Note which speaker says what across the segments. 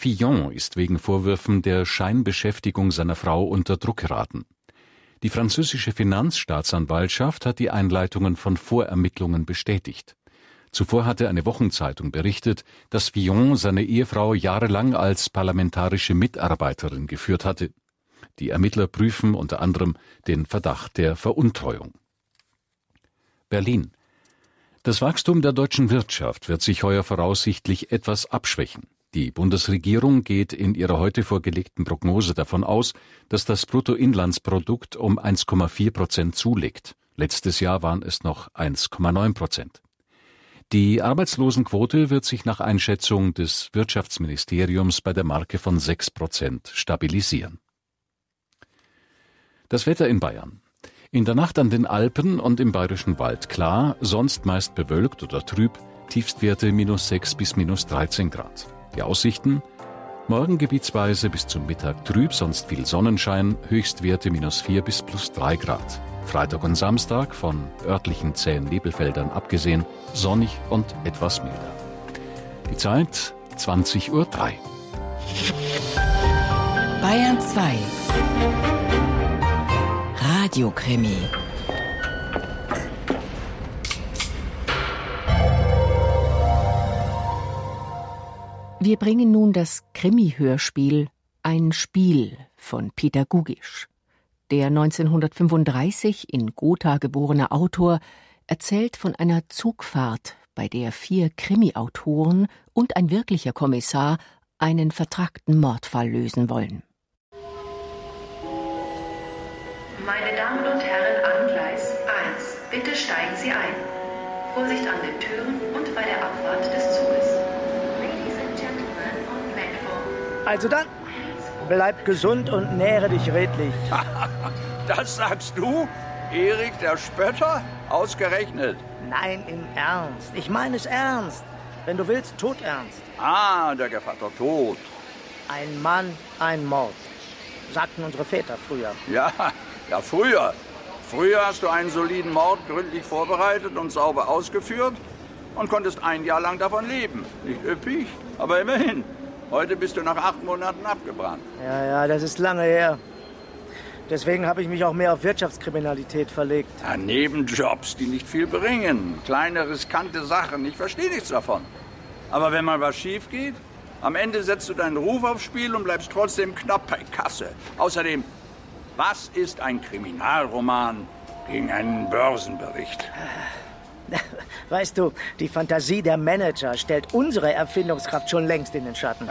Speaker 1: Fillon ist wegen Vorwürfen der Scheinbeschäftigung seiner Frau unter Druck geraten. Die französische Finanzstaatsanwaltschaft hat die Einleitungen von Vorermittlungen bestätigt. Zuvor hatte eine Wochenzeitung berichtet, dass Fillon seine Ehefrau jahrelang als parlamentarische Mitarbeiterin geführt hatte. Die Ermittler prüfen unter anderem den Verdacht der Veruntreuung. Berlin. Das Wachstum der deutschen Wirtschaft wird sich heuer voraussichtlich etwas abschwächen. Die Bundesregierung geht in ihrer heute vorgelegten Prognose davon aus, dass das Bruttoinlandsprodukt um 1,4% zulegt. Letztes Jahr waren es noch 1,9%. Die Arbeitslosenquote wird sich nach Einschätzung des Wirtschaftsministeriums bei der Marke von 6% stabilisieren. Das Wetter in Bayern. In der Nacht an den Alpen und im Bayerischen Wald klar, sonst meist bewölkt oder trüb, Tiefstwerte -6 bis -13 Grad. Die Aussichten: morgen gebietsweise bis zum Mittag trüb, sonst viel Sonnenschein, Höchstwerte -4 bis +3 Grad. Freitag und Samstag, von örtlichen zähen Nebelfeldern abgesehen, sonnig und etwas milder. Die Zeit 20:03 Uhr.
Speaker 2: Bayern 2 Radiokrimi.
Speaker 3: Wir bringen nun das Krimi-Hörspiel Ein Spiel von Peter Gugisch. Der 1935 in Gotha geborene Autor erzählt von einer Zugfahrt, bei der 4 Krimi-Autoren und ein wirklicher Kommissar einen vertrackten Mordfall lösen wollen.
Speaker 4: Meine Damen und Herren, an Gleis 1. Bitte steigen Sie ein. Vorsicht an den Türen und bei der Abfahrt des Zuges. Ladies and Gentlemen on platform.
Speaker 5: Also dann, bleib gesund und nähre dich redlich.
Speaker 6: Das sagst du? Erik der Spötter? Ausgerechnet.
Speaker 5: Nein, im Ernst. Ich meine es ernst. Wenn du willst, todernst.
Speaker 6: Ah, der Gevatter Tod.
Speaker 5: Ein Mann, ein Mord. Sagten unsere Väter früher.
Speaker 6: Ja, früher. Früher hast du einen soliden Mord gründlich vorbereitet und sauber ausgeführt und konntest ein Jahr lang davon leben. Nicht üppig, aber immerhin. Heute bist du nach 8 Monaten abgebrannt.
Speaker 5: Ja, das ist lange her. Deswegen habe ich mich auch mehr auf Wirtschaftskriminalität verlegt.
Speaker 6: Ja, Nebenjobs, die nicht viel bringen. Kleine, riskante Sachen. Ich verstehe nichts davon. Aber wenn mal was schief geht, am Ende setzt du deinen Ruf aufs Spiel und bleibst trotzdem knapp bei Kasse. Außerdem, was ist ein Kriminalroman gegen einen Börsenbericht?
Speaker 5: Weißt du, die Fantasie der Manager stellt unsere Erfindungskraft schon längst in den Schatten.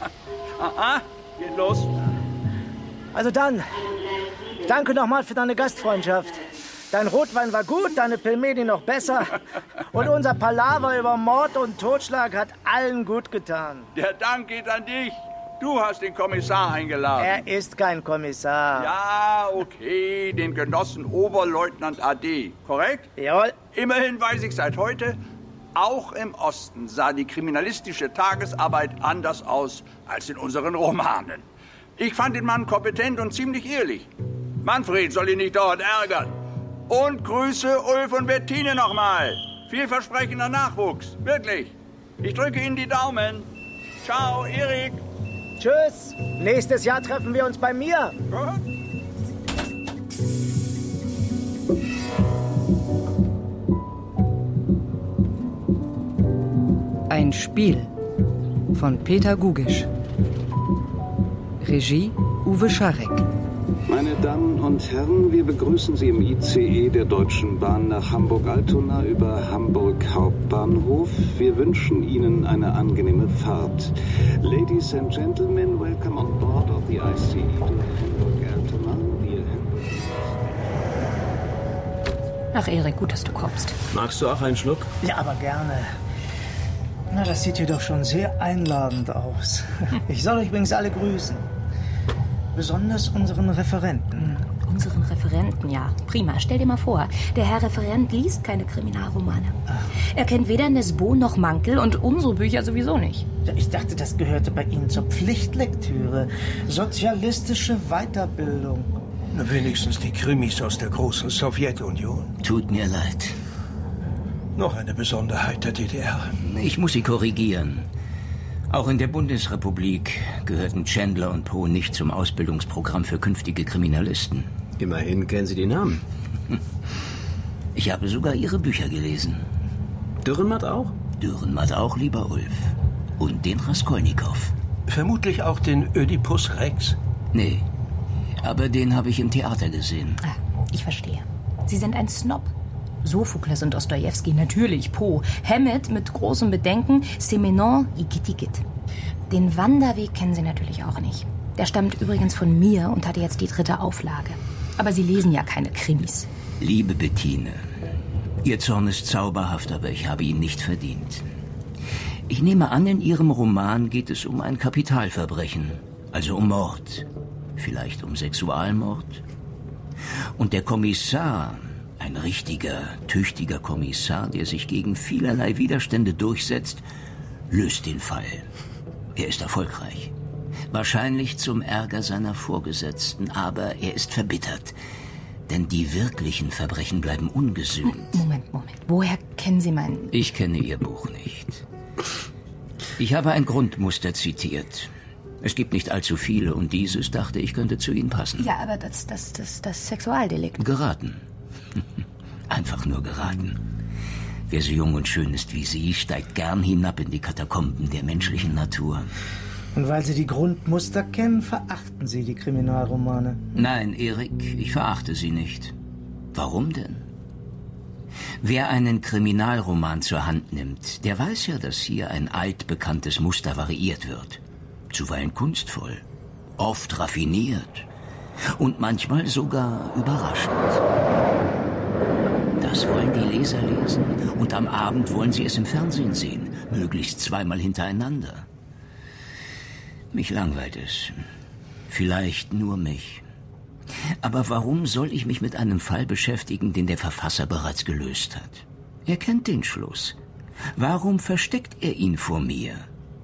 Speaker 6: Geht los.
Speaker 5: Also dann, danke nochmal für deine Gastfreundschaft. Dein Rotwein war gut, deine Pelmeni noch besser. Und unser Palaver über Mord und Totschlag hat allen gut getan.
Speaker 6: Der Dank geht an dich. Du hast den Kommissar eingeladen.
Speaker 5: Er ist kein Kommissar.
Speaker 6: Ja, okay, den Genossen Oberleutnant AD, korrekt?
Speaker 5: Jawohl.
Speaker 6: Immerhin weiß ich seit heute, auch im Osten sah die kriminalistische Tagesarbeit anders aus als in unseren Romanen. Ich fand den Mann kompetent und ziemlich ehrlich. Manfred soll ihn nicht dort ärgern. Und grüße Ulf und Bettine nochmal. Vielversprechender Nachwuchs, wirklich. Ich drücke Ihnen die Daumen. Ciao, Erik.
Speaker 5: Tschüss. Nächstes Jahr treffen wir uns bei mir.
Speaker 6: Gut.
Speaker 2: Ein Spiel von Peter Gugisch. Regie Uwe Scharek.
Speaker 7: Meine Damen und Herren, wir begrüßen Sie im ICE der Deutschen Bahn nach Hamburg-Altona über Hamburg Hauptbahnhof. Wir wünschen Ihnen eine angenehme Fahrt. Ladies and Gentlemen, welcome on board of the ICE to Hamburg-Altona.
Speaker 8: Ach, Erik, gut, dass du kommst.
Speaker 9: Magst du auch einen Schluck?
Speaker 5: Ja, aber gerne. Na, das sieht hier doch schon sehr einladend aus. Ich soll euch übrigens alle grüßen. Besonders unseren Referenten.
Speaker 8: Unseren Referenten, ja. Prima. Stell dir mal vor, der Herr Referent liest keine Kriminalromane. Er kennt weder Nesbo noch Mankel und unsere Bücher sowieso nicht.
Speaker 5: Ja, ich dachte, das gehörte bei Ihnen zur Pflichtlektüre. Sozialistische Weiterbildung.
Speaker 9: Na, wenigstens die Krimis aus der großen Sowjetunion.
Speaker 10: Tut mir leid.
Speaker 9: Noch eine Besonderheit der DDR.
Speaker 10: Ich muss Sie korrigieren. Auch in der Bundesrepublik gehörten Chandler und Poe nicht zum Ausbildungsprogramm für künftige Kriminalisten.
Speaker 11: Immerhin kennen Sie die Namen.
Speaker 10: Ich habe sogar Ihre Bücher gelesen.
Speaker 11: Dürrenmatt auch?
Speaker 10: Dürrenmatt auch, lieber Ulf. Und den Raskolnikow.
Speaker 9: Vermutlich auch den Ödipus Rex?
Speaker 10: Nee, aber den habe ich im Theater gesehen.
Speaker 8: Ah, ich verstehe. Sie sind ein Snob. Sophokles und Dostojewski, natürlich, Poe. Hammett mit großem Bedenken, Semenon, Igitigit. Den Wanderweg kennen Sie natürlich auch nicht. Der stammt übrigens von mir und hatte jetzt die 3. Auflage. Aber Sie lesen ja keine Krimis.
Speaker 10: Liebe Bettine, Ihr Zorn ist zauberhaft, aber ich habe ihn nicht verdient. Ich nehme an, in Ihrem Roman geht es um ein Kapitalverbrechen, also um Mord, vielleicht um Sexualmord. Und der Kommissar, ein richtiger, tüchtiger Kommissar, der sich gegen vielerlei Widerstände durchsetzt, löst den Fall. Er ist erfolgreich. Wahrscheinlich zum Ärger seiner Vorgesetzten, aber er ist verbittert. Denn die wirklichen Verbrechen bleiben ungesühnt.
Speaker 8: Moment. Woher kennen Sie meinen...
Speaker 10: Ich kenne Ihr Buch nicht. Ich habe ein Grundmuster zitiert. Es gibt nicht allzu viele und dieses, dachte ich, könnte zu Ihnen passen.
Speaker 8: Ja, aber das Sexualdelikt.
Speaker 10: Geraten. Einfach nur geraten. Wer so jung und schön ist wie Sie, steigt gern hinab in die Katakomben der menschlichen Natur.
Speaker 5: Und weil Sie die Grundmuster kennen, verachten Sie die Kriminalromane?
Speaker 10: Nein, Erik, ich verachte sie nicht. Warum denn? Wer einen Kriminalroman zur Hand nimmt, der weiß ja, dass hier ein altbekanntes Muster variiert wird. Zuweilen kunstvoll, oft raffiniert und manchmal sogar überraschend. Das wollen die Leser lesen und am Abend wollen sie es im Fernsehen sehen, möglichst 2-mal hintereinander. Mich langweilt es. Vielleicht nur mich. Aber warum soll ich mich mit einem Fall beschäftigen, den der Verfasser bereits gelöst hat? Er kennt den Schluss. Warum versteckt er ihn vor mir?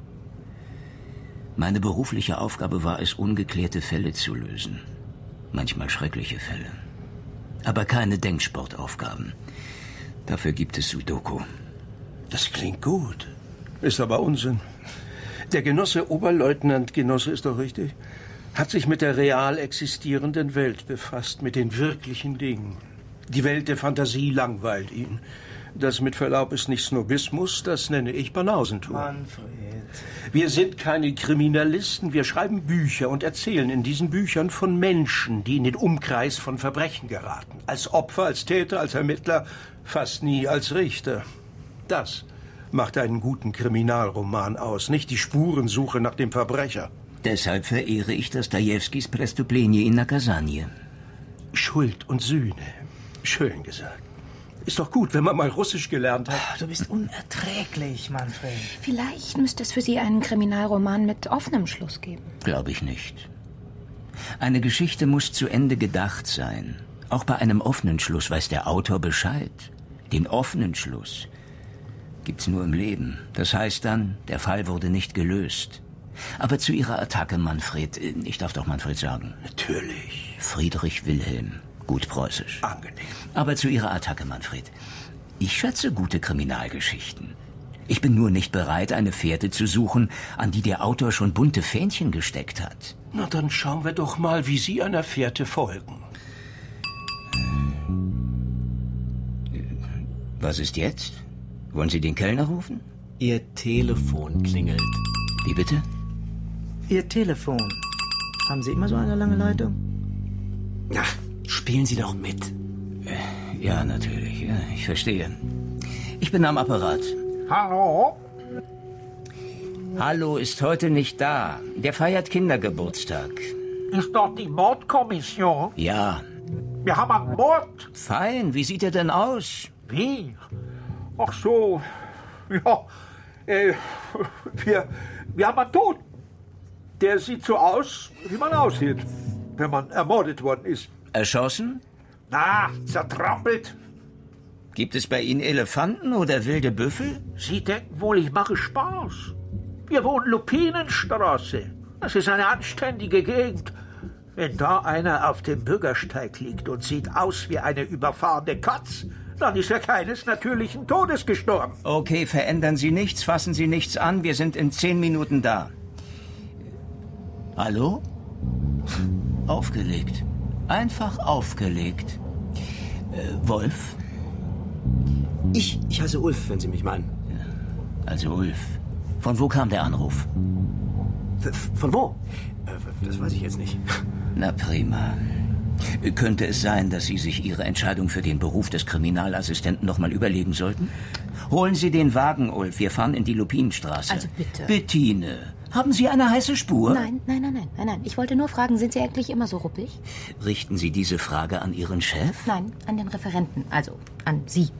Speaker 10: Meine berufliche Aufgabe war es, ungeklärte Fälle zu lösen. Manchmal schreckliche Fälle. Aber keine Denksportaufgaben. Dafür gibt es Sudoku.
Speaker 9: Das klingt gut. Ist aber Unsinn. Der Genosse Oberleutnant, Genosse ist doch richtig, hat sich mit der real existierenden Welt befasst, mit den wirklichen Dingen. Die Welt der Fantasie langweilt ihn. Das mit Verlaub ist nicht Snobismus, das nenne ich Banausentum.
Speaker 5: Manfred.
Speaker 9: Wir sind keine Kriminalisten, wir schreiben Bücher und erzählen in diesen Büchern von Menschen, die in den Umkreis von Verbrechen geraten. Als Opfer, als Täter, als Ermittler, fast nie als Richter. Das macht einen guten Kriminalroman aus, nicht die Spurensuche nach dem Verbrecher.
Speaker 10: Deshalb verehre ich Dostojewskis Prestuplenie in Naказanie.
Speaker 9: Schuld und Sühne. Schön gesagt. Ist doch gut, wenn man mal Russisch gelernt hat.
Speaker 5: Du bist unerträglich, Manfred.
Speaker 8: Vielleicht müsste es für Sie einen Kriminalroman mit offenem Schluss geben.
Speaker 10: Glaube ich nicht. Eine Geschichte muss zu Ende gedacht sein. Auch bei einem offenen Schluss weiß der Autor Bescheid. Den offenen Schluss gibt's nur im Leben. Das heißt dann, der Fall wurde nicht gelöst. Aber zu Ihrer Attacke, Manfred, ich darf doch Manfred sagen.
Speaker 9: Natürlich.
Speaker 10: Friedrich Wilhelm, gut preußisch.
Speaker 9: Angenehm.
Speaker 10: Aber zu Ihrer Attacke, Manfred. Ich schätze gute Kriminalgeschichten. Ich bin nur nicht bereit, eine Fährte zu suchen, an die der Autor schon bunte Fähnchen gesteckt hat.
Speaker 9: Na, dann schauen wir doch mal, wie Sie einer Fährte folgen.
Speaker 10: Was ist jetzt? Wollen Sie den Kellner rufen?
Speaker 11: Ihr Telefon klingelt.
Speaker 10: Wie bitte?
Speaker 5: Ihr Telefon. Haben Sie immer so eine lange Leitung?
Speaker 11: Na, spielen Sie doch mit.
Speaker 10: Ja, natürlich. Ja, ich verstehe. Ich bin am Apparat.
Speaker 12: Hallo?
Speaker 10: Hallo ist heute nicht da. Der feiert Kindergeburtstag.
Speaker 12: Ist doch die Mordkommission?
Speaker 10: Ja.
Speaker 12: Wir haben einen Mord.
Speaker 10: Fein. Wie sieht er denn aus?
Speaker 12: Wie? Ach so. Ja. Wir haben einen Toten. Der sieht so aus, wie man aussieht, wenn man ermordet worden ist.
Speaker 10: Erschossen?
Speaker 12: Na, zertrampelt.
Speaker 10: Gibt es bei Ihnen Elefanten oder wilde Büffel?
Speaker 12: Sie denken wohl, ich mache Spaß. Wir wohnen Lupinenstraße. Das ist eine anständige Gegend. Wenn da einer auf dem Bürgersteig liegt und sieht aus wie eine überfahrene Katz, dann ist er keines natürlichen Todes gestorben.
Speaker 10: Okay, verändern Sie nichts, fassen Sie nichts an. Wir sind in 10 Minuten da. Hallo? Aufgelegt. Einfach aufgelegt. Wolf?
Speaker 11: Ich heiße Ulf, wenn Sie mich meinen.
Speaker 10: Also Ulf. Von wo kam der Anruf?
Speaker 11: Von wo? Das weiß ich jetzt nicht.
Speaker 10: Na prima. Könnte es sein, dass Sie sich Ihre Entscheidung für den Beruf des Kriminalassistenten noch mal überlegen sollten? Holen Sie den Wagen, Ulf. Wir fahren in die Lupinenstraße.
Speaker 8: Also bitte.
Speaker 10: Bettine, haben Sie eine heiße Spur?
Speaker 8: Nein. Ich wollte nur fragen, sind Sie eigentlich immer so ruppig?
Speaker 10: Richten Sie diese Frage an Ihren Chef?
Speaker 8: Nein, an den Referenten, also an Sie.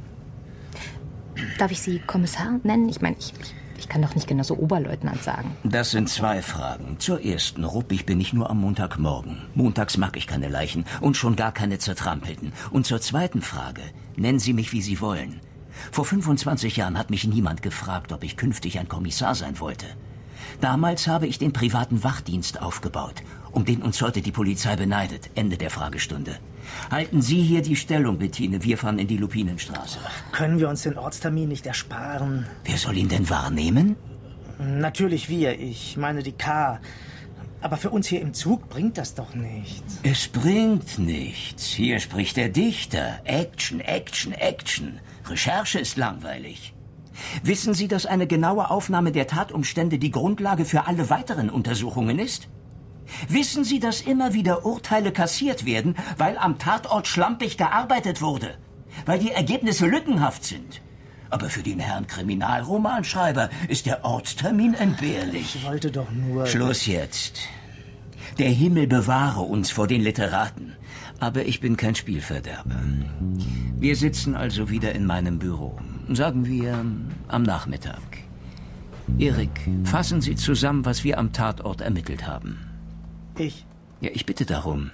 Speaker 8: Darf ich Sie Kommissar nennen? Ich meine, ich kann doch nicht genau so Oberleutnant sagen.
Speaker 10: Das sind 2 Fragen. Zur ersten, ruppig bin ich nur am Montagmorgen. Montags mag ich keine Leichen und schon gar keine Zertrampelten. Und zur zweiten Frage, nennen Sie mich, wie Sie wollen. Vor 25 Jahren hat mich niemand gefragt, ob ich künftig ein Kommissar sein wollte. Damals habe ich den privaten Wachdienst aufgebaut, um den uns heute die Polizei beneidet. Ende der Fragestunde. Halten Sie hier die Stellung, Bettine. Wir fahren in die Lupinenstraße.
Speaker 5: Können wir uns den Ortstermin nicht ersparen?
Speaker 10: Wer soll ihn denn wahrnehmen?
Speaker 5: Natürlich wir. Ich meine die K. Aber für uns hier im Zug bringt das doch nichts.
Speaker 10: Es bringt nichts. Hier spricht der Dichter. Action, Action, Action. Recherche ist langweilig. Wissen Sie, dass eine genaue Aufnahme der Tatumstände die Grundlage für alle weiteren Untersuchungen ist? Wissen Sie, dass immer wieder Urteile kassiert werden, weil am Tatort schlampig gearbeitet wurde? Weil die Ergebnisse lückenhaft sind? Aber für den Herrn Kriminalromanschreiber ist der Ortstermin entbehrlich.
Speaker 5: Ich wollte doch nur...
Speaker 10: Schluss jetzt. Der Himmel bewahre uns vor den Literaten. Aber ich bin kein Spielverderber. Wir sitzen also wieder in meinem Büro. Sagen wir am Nachmittag. Erik, fassen Sie zusammen, was wir am Tatort ermittelt haben.
Speaker 5: Ich?
Speaker 10: Ja, ich bitte darum.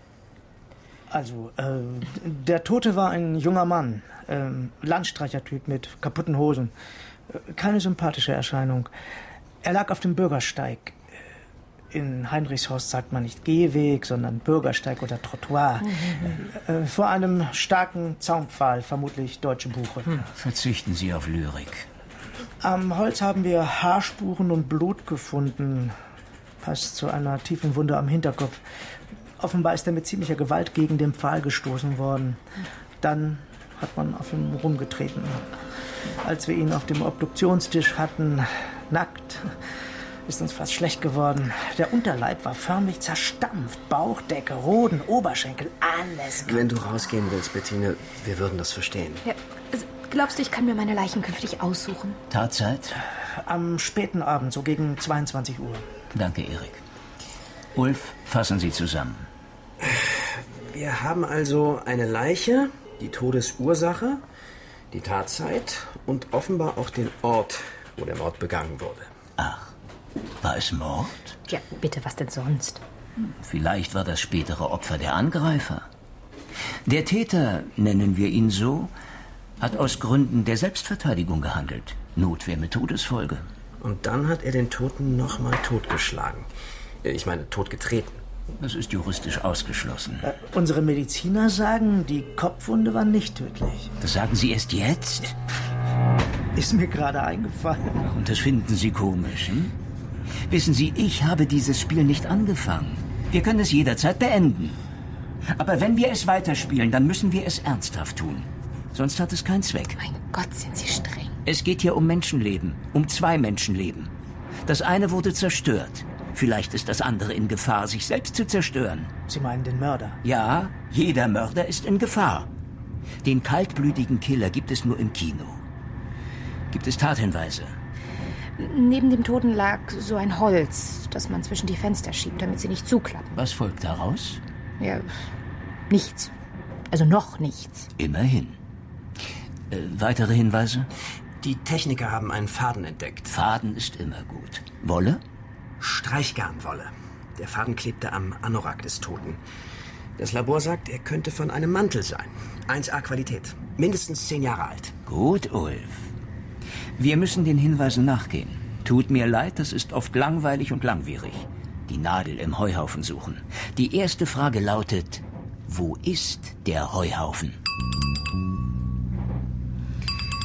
Speaker 5: Also, der Tote war ein junger Mann. Landstreichertyp mit kaputten Hosen. Keine sympathische Erscheinung. Er lag auf dem Bürgersteig. In Heinrichshorst sagt man nicht Gehweg, sondern Bürgersteig oder Trottoir. Vor einem starken Zaunpfahl, vermutlich deutsche Buche.
Speaker 10: Verzichten Sie auf Lyrik.
Speaker 5: Am Holz haben wir Haarspuren und Blut gefunden. Passt zu einer tiefen Wunde am Hinterkopf. Offenbar ist er mit ziemlicher Gewalt gegen den Pfahl gestoßen worden. Dann hat man auf ihn rumgetreten. Als wir ihn auf dem Obduktionstisch hatten, nackt, ist uns fast schlecht geworden. Der Unterleib war förmlich zerstampft. Bauchdecke, Hoden, Oberschenkel, alles.
Speaker 11: Wenn du rausgehen willst, Bettine, wir würden das verstehen.
Speaker 8: Ja, also, glaubst du, ich kann mir meine Leichen künftig aussuchen?
Speaker 10: Tatzeit?
Speaker 5: Am späten Abend, so gegen 22 Uhr.
Speaker 10: Danke, Erik. Ulf, fassen Sie zusammen.
Speaker 11: Wir haben also eine Leiche, die Todesursache, die Tatzeit und offenbar auch den Ort, wo der Mord begangen wurde.
Speaker 10: Ach, war es Mord?
Speaker 8: Ja, bitte, was denn sonst?
Speaker 10: Vielleicht war das spätere Opfer der Angreifer. Der Täter, nennen wir ihn so, hat aus Gründen der Selbstverteidigung gehandelt. Notwehr mit Todesfolge.
Speaker 11: Und dann hat er den Toten nochmal totgeschlagen. Ich meine, totgetreten.
Speaker 10: Das ist juristisch ausgeschlossen.
Speaker 5: Unsere Mediziner sagen, die Kopfwunde war nicht tödlich.
Speaker 10: Das sagen Sie erst jetzt?
Speaker 5: Ist mir gerade eingefallen.
Speaker 10: Und das finden Sie komisch, hm? Wissen Sie, ich habe dieses Spiel nicht angefangen. Wir können es jederzeit beenden. Aber wenn wir es weiterspielen, dann müssen wir es ernsthaft tun. Sonst hat es keinen Zweck.
Speaker 8: Mein Gott, sind Sie streng.
Speaker 10: Es geht hier um Menschenleben, um 2 Menschenleben. Das eine wurde zerstört. Vielleicht ist das andere in Gefahr, sich selbst zu zerstören.
Speaker 5: Sie meinen den Mörder?
Speaker 10: Ja, jeder Mörder ist in Gefahr. Den kaltblütigen Killer gibt es nur im Kino. Gibt es Tathinweise?
Speaker 8: Neben dem Toten lag so ein Holz, das man zwischen die Fenster schiebt, damit sie nicht zuklappen.
Speaker 10: Was folgt daraus?
Speaker 8: Ja, nichts. Also noch nichts.
Speaker 10: Immerhin. Weitere Hinweise?
Speaker 11: Die Techniker haben einen Faden entdeckt.
Speaker 10: Faden ist immer gut. Wolle?
Speaker 11: Streichgarnwolle. Der Faden klebte am Anorak des Toten. Das Labor sagt, er könnte von einem Mantel sein. 1A Qualität. Mindestens 10 Jahre alt.
Speaker 10: Gut, Ulf. Wir müssen den Hinweisen nachgehen. Tut mir leid, das ist oft langweilig und langwierig. Die Nadel im Heuhaufen suchen. Die erste Frage lautet, wo ist der Heuhaufen?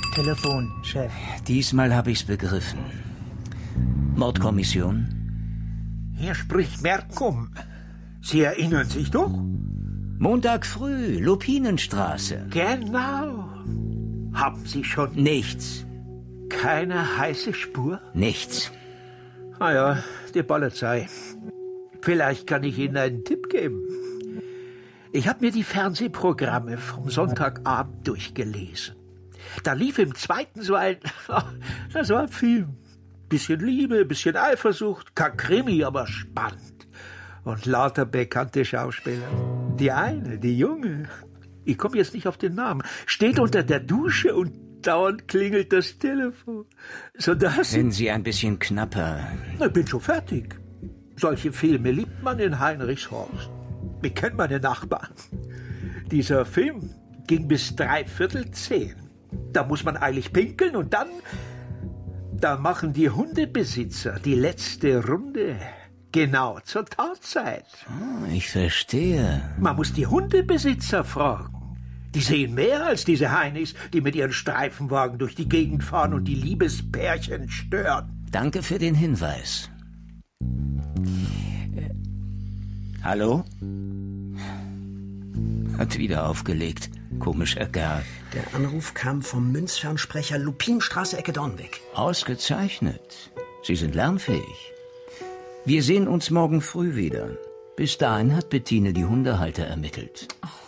Speaker 5: Telefon, Chef.
Speaker 10: Diesmal habe ich's begriffen. Mordkommission?
Speaker 12: Hier spricht Merkum. Sie erinnern sich doch?
Speaker 10: Montag früh, Lupinenstraße.
Speaker 12: Genau. Haben Sie schon...
Speaker 10: Nichts.
Speaker 12: Keine heiße Spur?
Speaker 10: Nichts.
Speaker 12: Na ja, die Polizei. Vielleicht kann ich Ihnen einen Tipp geben. Ich habe mir die Fernsehprogramme vom Sonntagabend durchgelesen. Da lief im zweiten so ein Film. Bisschen Liebe, bisschen Eifersucht, kein Krimi, aber spannend. Und lauter bekannte Schauspieler. Die eine, die Junge, ich komme jetzt nicht auf den Namen, steht unter der Dusche und dauernd klingelt das Telefon. Sodass...
Speaker 10: Sind Sie ein bisschen knapper?
Speaker 12: Ich bin schon fertig. Solche Filme liebt man in Heinrichshorst. Ich kenne meine Nachbarn. Dieser Film ging bis 9:45. Da muss man eilig pinkeln und dann machen die Hundebesitzer die letzte Runde. Genau zur Tatzeit.
Speaker 10: Ich verstehe.
Speaker 12: Man muss die Hundebesitzer fragen. Die sehen mehr als diese Heinis, die mit ihren Streifenwagen durch die Gegend fahren und die Liebespärchen stören.
Speaker 10: Danke für den Hinweis. Hallo? Hat wieder aufgelegt. Komischer Kerl.
Speaker 11: Der Anruf kam vom Münzfernsprecher Lupinenstraße, Ecke Dornweg.
Speaker 10: Ausgezeichnet. Sie sind lernfähig. Wir sehen uns morgen früh wieder. Bis dahin hat Bettine die Hundehalter ermittelt.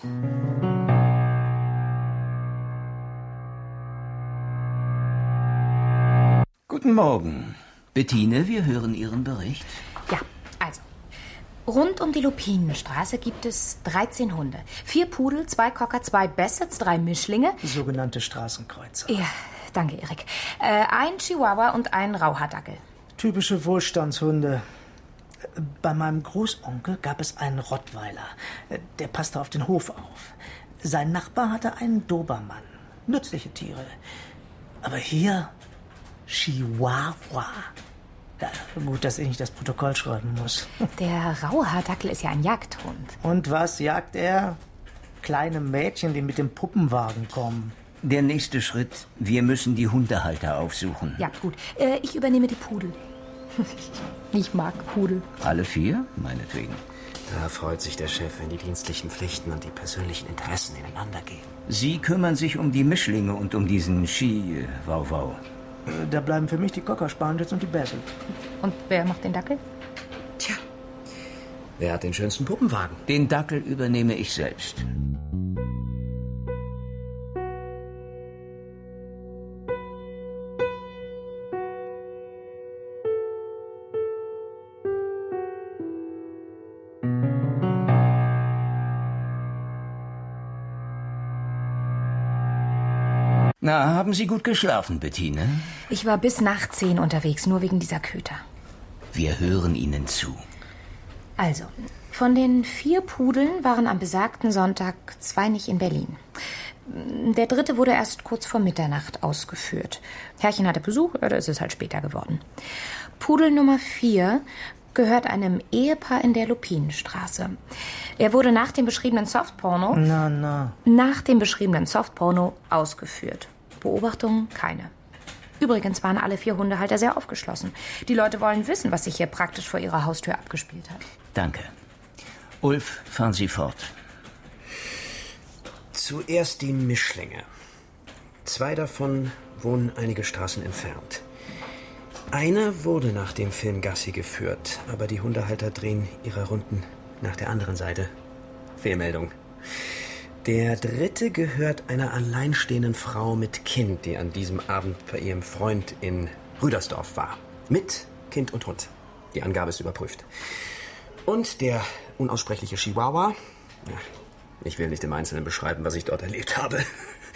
Speaker 10: Guten Morgen. Bettine, wir hören Ihren Bericht.
Speaker 8: Ja, also. Rund um die Lupinenstraße gibt es 13 Hunde. 4 Pudel, 2 Cocker, 2 Bassets, 3 Mischlinge.
Speaker 5: Sogenannte Straßenkreuzer.
Speaker 8: Ja, danke, Erik. Ein Chihuahua und ein Rauhaardackel.
Speaker 5: Typische Wohlstandshunde. Bei meinem Großonkel gab es einen Rottweiler. Der passte auf den Hof auf. Sein Nachbar hatte einen Dobermann. Nützliche Tiere. Aber hier Chihuahua. Ja, gut, dass ich nicht das Protokoll schreiben muss.
Speaker 8: Der Rauhaardackel ist ja ein Jagdhund.
Speaker 5: Und was jagt er? Kleine Mädchen, die mit dem Puppenwagen kommen.
Speaker 10: Der nächste Schritt, wir müssen die Hundehalter aufsuchen.
Speaker 8: Ja, gut. Ich übernehme die Pudel. Ich mag Pudel.
Speaker 10: Alle 4? Meinetwegen.
Speaker 11: Da freut sich der Chef, wenn die dienstlichen Pflichten und die persönlichen Interessen ineinander gehen.
Speaker 10: Sie kümmern sich um die Mischlinge und um diesen Ski-Wau-Wau.
Speaker 5: Da bleiben für mich die Cocker Spaniels und die Bassel.
Speaker 8: Und wer macht den Dackel?
Speaker 11: Tja, wer hat den schönsten Puppenwagen?
Speaker 10: Den Dackel übernehme ich selbst. Na, haben Sie gut geschlafen, Bettine?
Speaker 8: Ich war bis nach 10 unterwegs, nur wegen dieser Köter.
Speaker 10: Wir hören Ihnen zu.
Speaker 8: Also, von den 4 Pudeln waren am besagten Sonntag 2 nicht in Berlin. Der 3. wurde erst kurz vor Mitternacht ausgeführt. Herrchen hatte Besuch, oder ist es halt später geworden. Pudel Nummer 4 gehört einem Ehepaar in der Lupinenstraße. Er wurde nach dem beschriebenen Softporno... Nach dem beschriebenen Softporno ausgeführt. Beobachtungen keine. Übrigens waren alle 4 Hundehalter sehr aufgeschlossen. Die Leute wollen wissen, was sich hier praktisch vor ihrer Haustür abgespielt hat.
Speaker 10: Danke. Ulf, fahren Sie fort.
Speaker 11: Zuerst die Mischlinge. 2 davon wohnen einige Straßen entfernt. Einer wurde nach dem Film Gassi geführt, aber die Hundehalter drehen ihre Runden nach der anderen Seite. Fehlmeldung. Der 3. gehört einer alleinstehenden Frau mit Kind, die an diesem Abend bei ihrem Freund in Rüdersdorf war. Mit Kind und Hund. Die Angabe ist überprüft. Und der unaussprechliche Chihuahua. Ja, ich will nicht im Einzelnen beschreiben, was ich dort erlebt habe.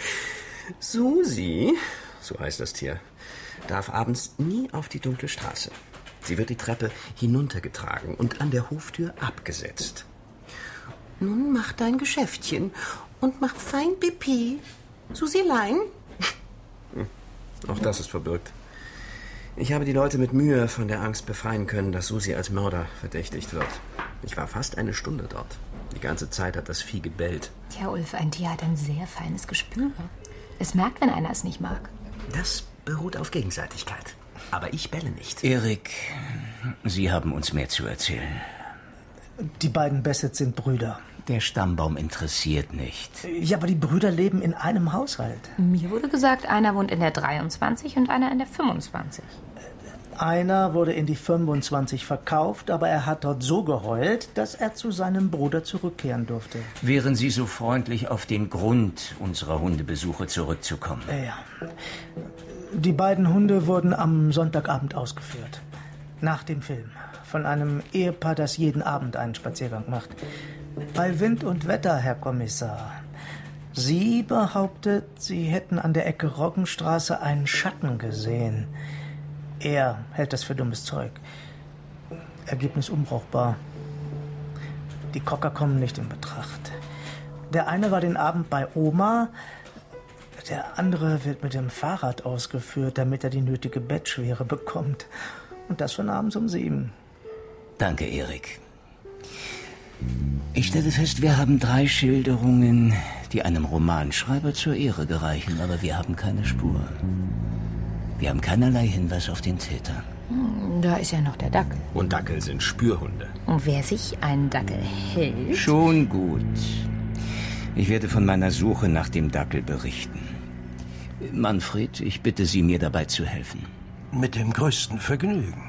Speaker 11: Susi, so heißt das Tier, darf abends nie auf die dunkle Straße. Sie wird die Treppe hinuntergetragen und an der Hoftür abgesetzt. Nun mach dein Geschäftchen und mach fein Pipi. Susilein. Auch das ist verbürgt. Ich habe die Leute mit Mühe von der Angst befreien können, dass Susi als Mörder verdächtigt wird. Ich war fast eine Stunde dort. Die ganze Zeit hat das Vieh gebellt.
Speaker 8: Tja, Ulf, ein Tier hat ein sehr feines Gespür. Es merkt, wenn einer es nicht mag.
Speaker 11: Das beruht auf Gegenseitigkeit. Aber ich belle nicht.
Speaker 10: Erik, Sie haben uns mehr zu erzählen.
Speaker 5: Die beiden Bassett sind Brüder.
Speaker 10: Der Stammbaum interessiert nicht.
Speaker 5: Ja, aber die Brüder leben in einem Haushalt.
Speaker 8: Mir wurde gesagt, einer wohnt in der 23 und einer in der 25.
Speaker 5: Einer wurde in die 25 verkauft, aber er hat dort so geheult, dass er zu seinem Bruder zurückkehren durfte.
Speaker 10: Wären Sie so freundlich, auf den Grund unserer Hundebesuche zurückzukommen?
Speaker 5: Ja. Die beiden Hunde wurden am Sonntagabend ausgeführt. Nach dem Film. Von einem Ehepaar, das jeden Abend einen Spaziergang macht. Bei Wind und Wetter, Herr Kommissar. Sie behauptet, Sie hätten an der Ecke Roggenstraße einen Schatten gesehen. Er hält das für dummes Zeug. Ergebnis unbrauchbar. Die Cocker kommen nicht in Betracht. Der eine war den Abend bei Oma, der andere wird mit dem Fahrrad ausgeführt, damit er die nötige Bettschwere bekommt. Und das schon abends um 7.
Speaker 10: Danke, Erik. Ich stelle fest, wir haben 3 Schilderungen, die einem Romanschreiber zur Ehre gereichen, aber wir haben keine Spur. Wir haben keinerlei Hinweis auf den Täter.
Speaker 8: Da ist ja noch der Dackel.
Speaker 11: Und Dackel sind Spürhunde.
Speaker 8: Und wer sich einen Dackel hält...
Speaker 10: Schon gut. Ich werde von meiner Suche nach dem Dackel berichten. Manfred, ich bitte Sie, mir dabei zu helfen.
Speaker 9: Mit dem größten Vergnügen.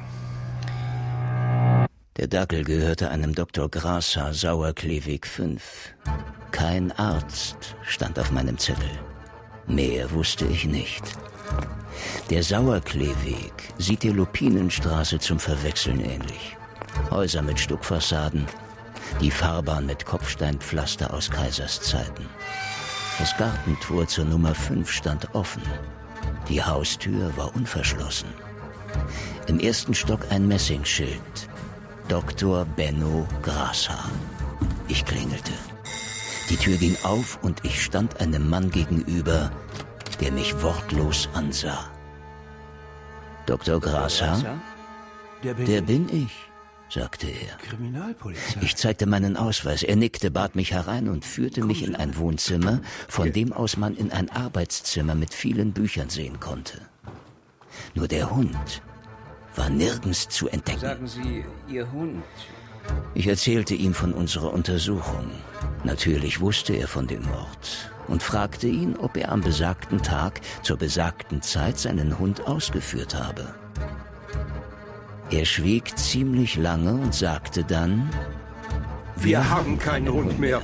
Speaker 10: Der Dackel gehörte einem Dr. Grasser, Sauerkleeweg 5. Kein Arzt stand auf meinem Zettel. Mehr wusste ich nicht. Der Sauerkleeweg sieht der Lupinenstraße zum Verwechseln ähnlich. Häuser mit Stuckfassaden, die Fahrbahn mit Kopfsteinpflaster aus Kaisers Zeiten. Das Gartentor zur Nummer 5 stand offen. Die Haustür war unverschlossen. Im 1. Stock ein Messingschild. Dr. Benno Grasser. Ich klingelte. Die Tür ging auf und ich stand einem Mann gegenüber, der mich wortlos ansah. Dr. Grasser? Der bin ich, sagte er.
Speaker 9: Kriminalpolizei.
Speaker 10: Ich zeigte meinen Ausweis. Er nickte, bat mich herein und führte mich in ein Wohnzimmer, von dem aus man in ein Arbeitszimmer mit vielen Büchern sehen konnte. Nur der Hund war nirgends zu entdecken.
Speaker 13: Sagen Sie, Ihr Hund?
Speaker 10: Ich erzählte ihm von unserer Untersuchung. Natürlich wusste er von dem Mord und fragte ihn, ob er am besagten Tag zur besagten Zeit seinen Hund ausgeführt habe. Er schwieg ziemlich lange und sagte dann:
Speaker 9: Wir haben keinen Hund mehr.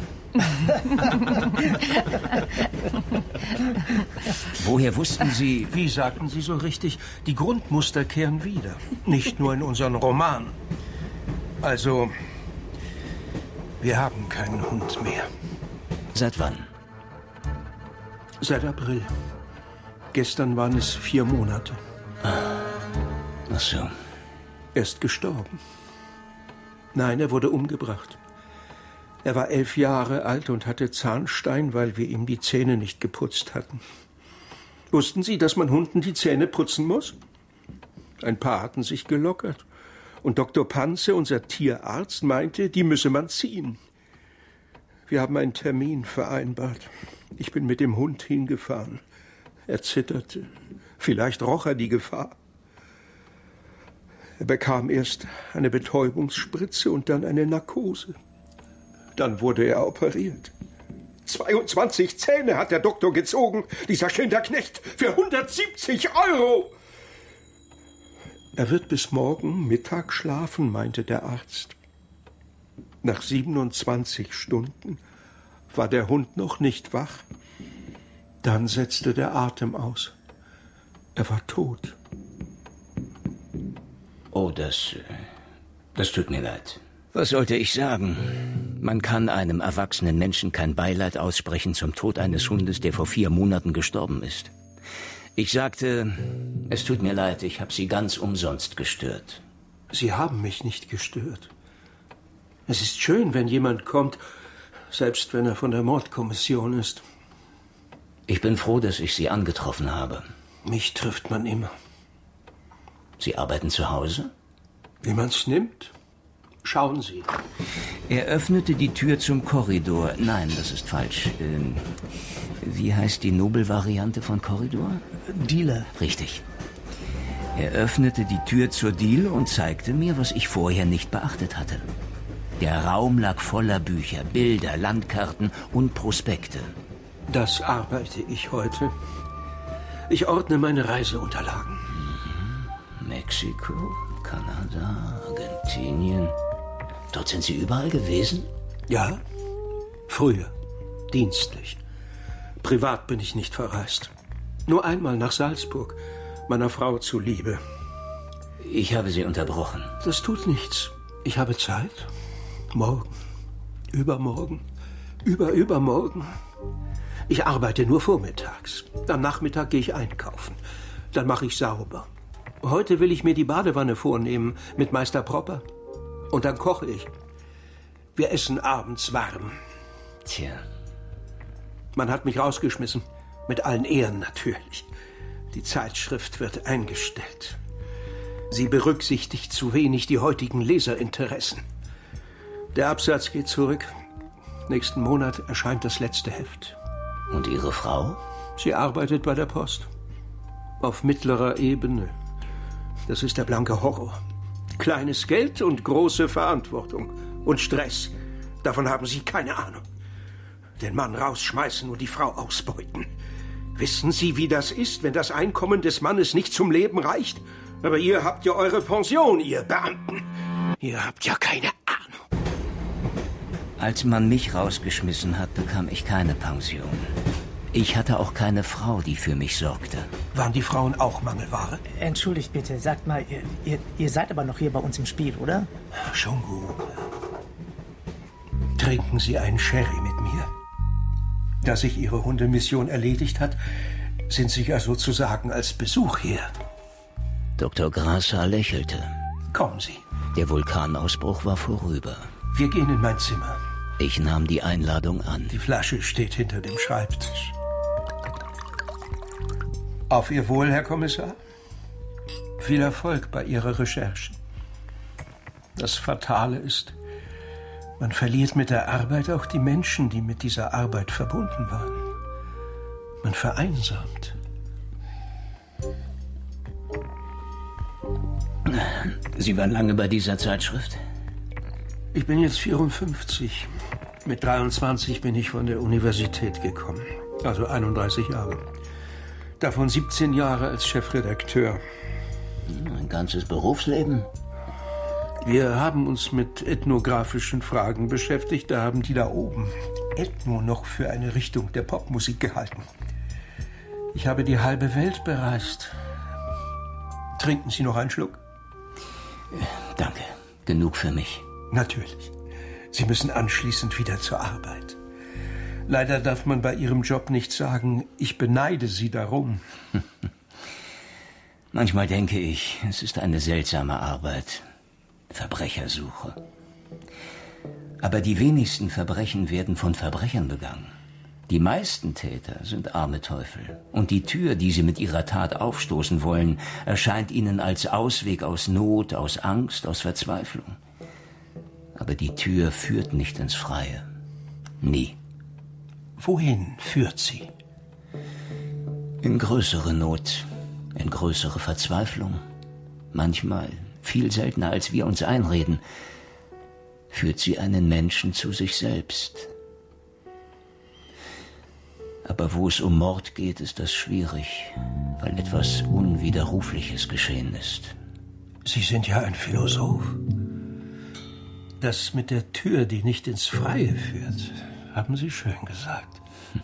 Speaker 10: Woher wussten Sie...
Speaker 9: Wie sagten Sie so richtig, die Grundmuster kehren wieder. Nicht nur in unseren Romanen. Also, wir haben keinen Hund mehr.
Speaker 10: Seit wann?
Speaker 9: Seit April. Gestern waren es 4 Monate.
Speaker 10: Ach so.
Speaker 9: Er ist gestorben. Nein, er wurde umgebracht. Er war 11 Jahre alt und hatte Zahnstein, weil wir ihm die Zähne nicht geputzt hatten. Wussten Sie, dass man Hunden die Zähne putzen muss? Ein paar hatten sich gelockert. Und Dr. Panze, unser Tierarzt, meinte, die müsse man ziehen. Wir haben einen Termin vereinbart. Ich bin mit dem Hund hingefahren. Er zitterte. Vielleicht roch er die Gefahr. Er bekam erst eine Betäubungsspritze und dann eine Narkose. Dann wurde er operiert. 22 Zähne hat der Doktor gezogen, dieser Kinderknecht, für 170 €. Er wird bis morgen Mittag schlafen, meinte der Arzt. Nach 27 Stunden war der Hund noch nicht wach. Dann setzte der Atem aus. Er war tot.
Speaker 10: Oh, das tut mir leid. Was sollte ich sagen? Man kann einem erwachsenen Menschen kein Beileid aussprechen zum Tod eines Hundes, der vor 4 Monaten gestorben ist. Ich sagte, es tut mir leid, ich habe Sie ganz umsonst gestört.
Speaker 9: Sie haben mich nicht gestört. Es ist schön, wenn jemand kommt, selbst wenn er von der Mordkommission ist.
Speaker 10: Ich bin froh, dass ich Sie angetroffen habe.
Speaker 9: Mich trifft man immer.
Speaker 10: Sie arbeiten zu Hause?
Speaker 9: Wie man's nimmt. Schauen Sie.
Speaker 10: Er öffnete die Tür zum Korridor. Nein, das ist falsch. Wie heißt die Nobelvariante von Korridor?
Speaker 12: Diele.
Speaker 10: Richtig. Er öffnete die Tür zur Diele und zeigte mir, was ich vorher nicht beachtet hatte. Der Raum lag voller Bücher, Bilder, Landkarten und Prospekte.
Speaker 9: Das arbeite ich heute. Ich ordne meine Reiseunterlagen.
Speaker 10: Mexiko, Kanada, Argentinien. Dort sind Sie überall gewesen?
Speaker 9: Ja, früher, dienstlich. Privat bin ich nicht verreist. Nur einmal nach Salzburg, meiner Frau zuliebe.
Speaker 10: Ich habe Sie unterbrochen.
Speaker 9: Das tut nichts. Ich habe Zeit. Morgen, übermorgen, übermorgen. Ich arbeite nur vormittags. Am Nachmittag gehe ich einkaufen. Dann mache ich sauber. Heute will ich mir die Badewanne vornehmen mit Meister Propper. Und dann koche ich. Wir essen abends warm.
Speaker 10: Tja.
Speaker 9: Man hat mich rausgeschmissen. Mit allen Ehren natürlich. Die Zeitschrift wird eingestellt. Sie berücksichtigt zu wenig die heutigen Leserinteressen. Der Absatz geht zurück. Nächsten Monat erscheint das letzte Heft.
Speaker 10: Und Ihre Frau?
Speaker 9: Sie arbeitet bei der Post. Auf mittlerer Ebene. Das ist der blanke Horror. Kleines Geld und große Verantwortung. Und Stress. Davon haben Sie keine Ahnung. Den Mann rausschmeißen und die Frau ausbeuten. Wissen Sie, wie das ist, wenn das Einkommen des Mannes nicht zum Leben reicht? Aber ihr habt ja eure Pension, ihr Beamten. Ihr habt ja keine Ahnung.
Speaker 10: Als man mich rausgeschmissen hat, bekam ich keine Pension. Ich hatte auch keine Frau, die für mich sorgte.
Speaker 9: Waren die Frauen auch Mangelware?
Speaker 5: Entschuldigt bitte, sagt mal, ihr seid aber noch hier bei uns im Spiel, oder?
Speaker 9: Schon gut. Trinken Sie einen Sherry mit mir. Da sich Ihre Hundemission erledigt hat, sind Sie ja sozusagen als Besuch hier.
Speaker 10: Dr. Grasser lächelte.
Speaker 9: Kommen Sie.
Speaker 10: Der Vulkanausbruch war vorüber.
Speaker 9: Wir gehen in mein Zimmer.
Speaker 10: Ich nahm die Einladung an.
Speaker 9: Die Flasche steht hinter dem Schreibtisch. Auf Ihr Wohl, Herr Kommissar. Viel Erfolg bei Ihrer Recherche. Das Fatale ist, man verliert mit der Arbeit auch die Menschen, die mit dieser Arbeit verbunden waren. Man vereinsamt.
Speaker 10: Sie waren lange bei dieser Zeitschrift?
Speaker 9: Ich bin jetzt 54. Mit 23 bin ich von der Universität gekommen. Also 31 Jahre. Davon 17 Jahre als Chefredakteur.
Speaker 10: Ein ganzes Berufsleben?
Speaker 9: Wir haben uns mit ethnografischen Fragen beschäftigt. Da haben die da oben Ethno noch für eine Richtung der Popmusik gehalten. Ich habe die halbe Welt bereist. Trinken Sie noch einen Schluck?
Speaker 10: Danke. Genug für mich.
Speaker 9: Natürlich. Sie müssen anschließend wieder zur Arbeit. Leider darf man bei Ihrem Job nicht sagen, ich beneide Sie darum.
Speaker 10: Manchmal denke ich, es ist eine seltsame Arbeit. Verbrechersuche. Aber die wenigsten Verbrechen werden von Verbrechern begangen. Die meisten Täter sind arme Teufel. Und die Tür, die sie mit ihrer Tat aufstoßen wollen, erscheint ihnen als Ausweg aus Not, aus Angst, aus Verzweiflung. Aber die Tür führt nicht ins Freie. Nie.
Speaker 9: Wohin führt sie?
Speaker 10: In größere Not, in größere Verzweiflung. Manchmal, viel seltener als wir uns einreden, führt sie einen Menschen zu sich selbst. Aber wo es um Mord geht, ist das schwierig, weil etwas Unwiderrufliches geschehen ist.
Speaker 9: Sie sind ja ein Philosoph. Das mit der Tür, die nicht ins Freie führt, haben Sie schön gesagt.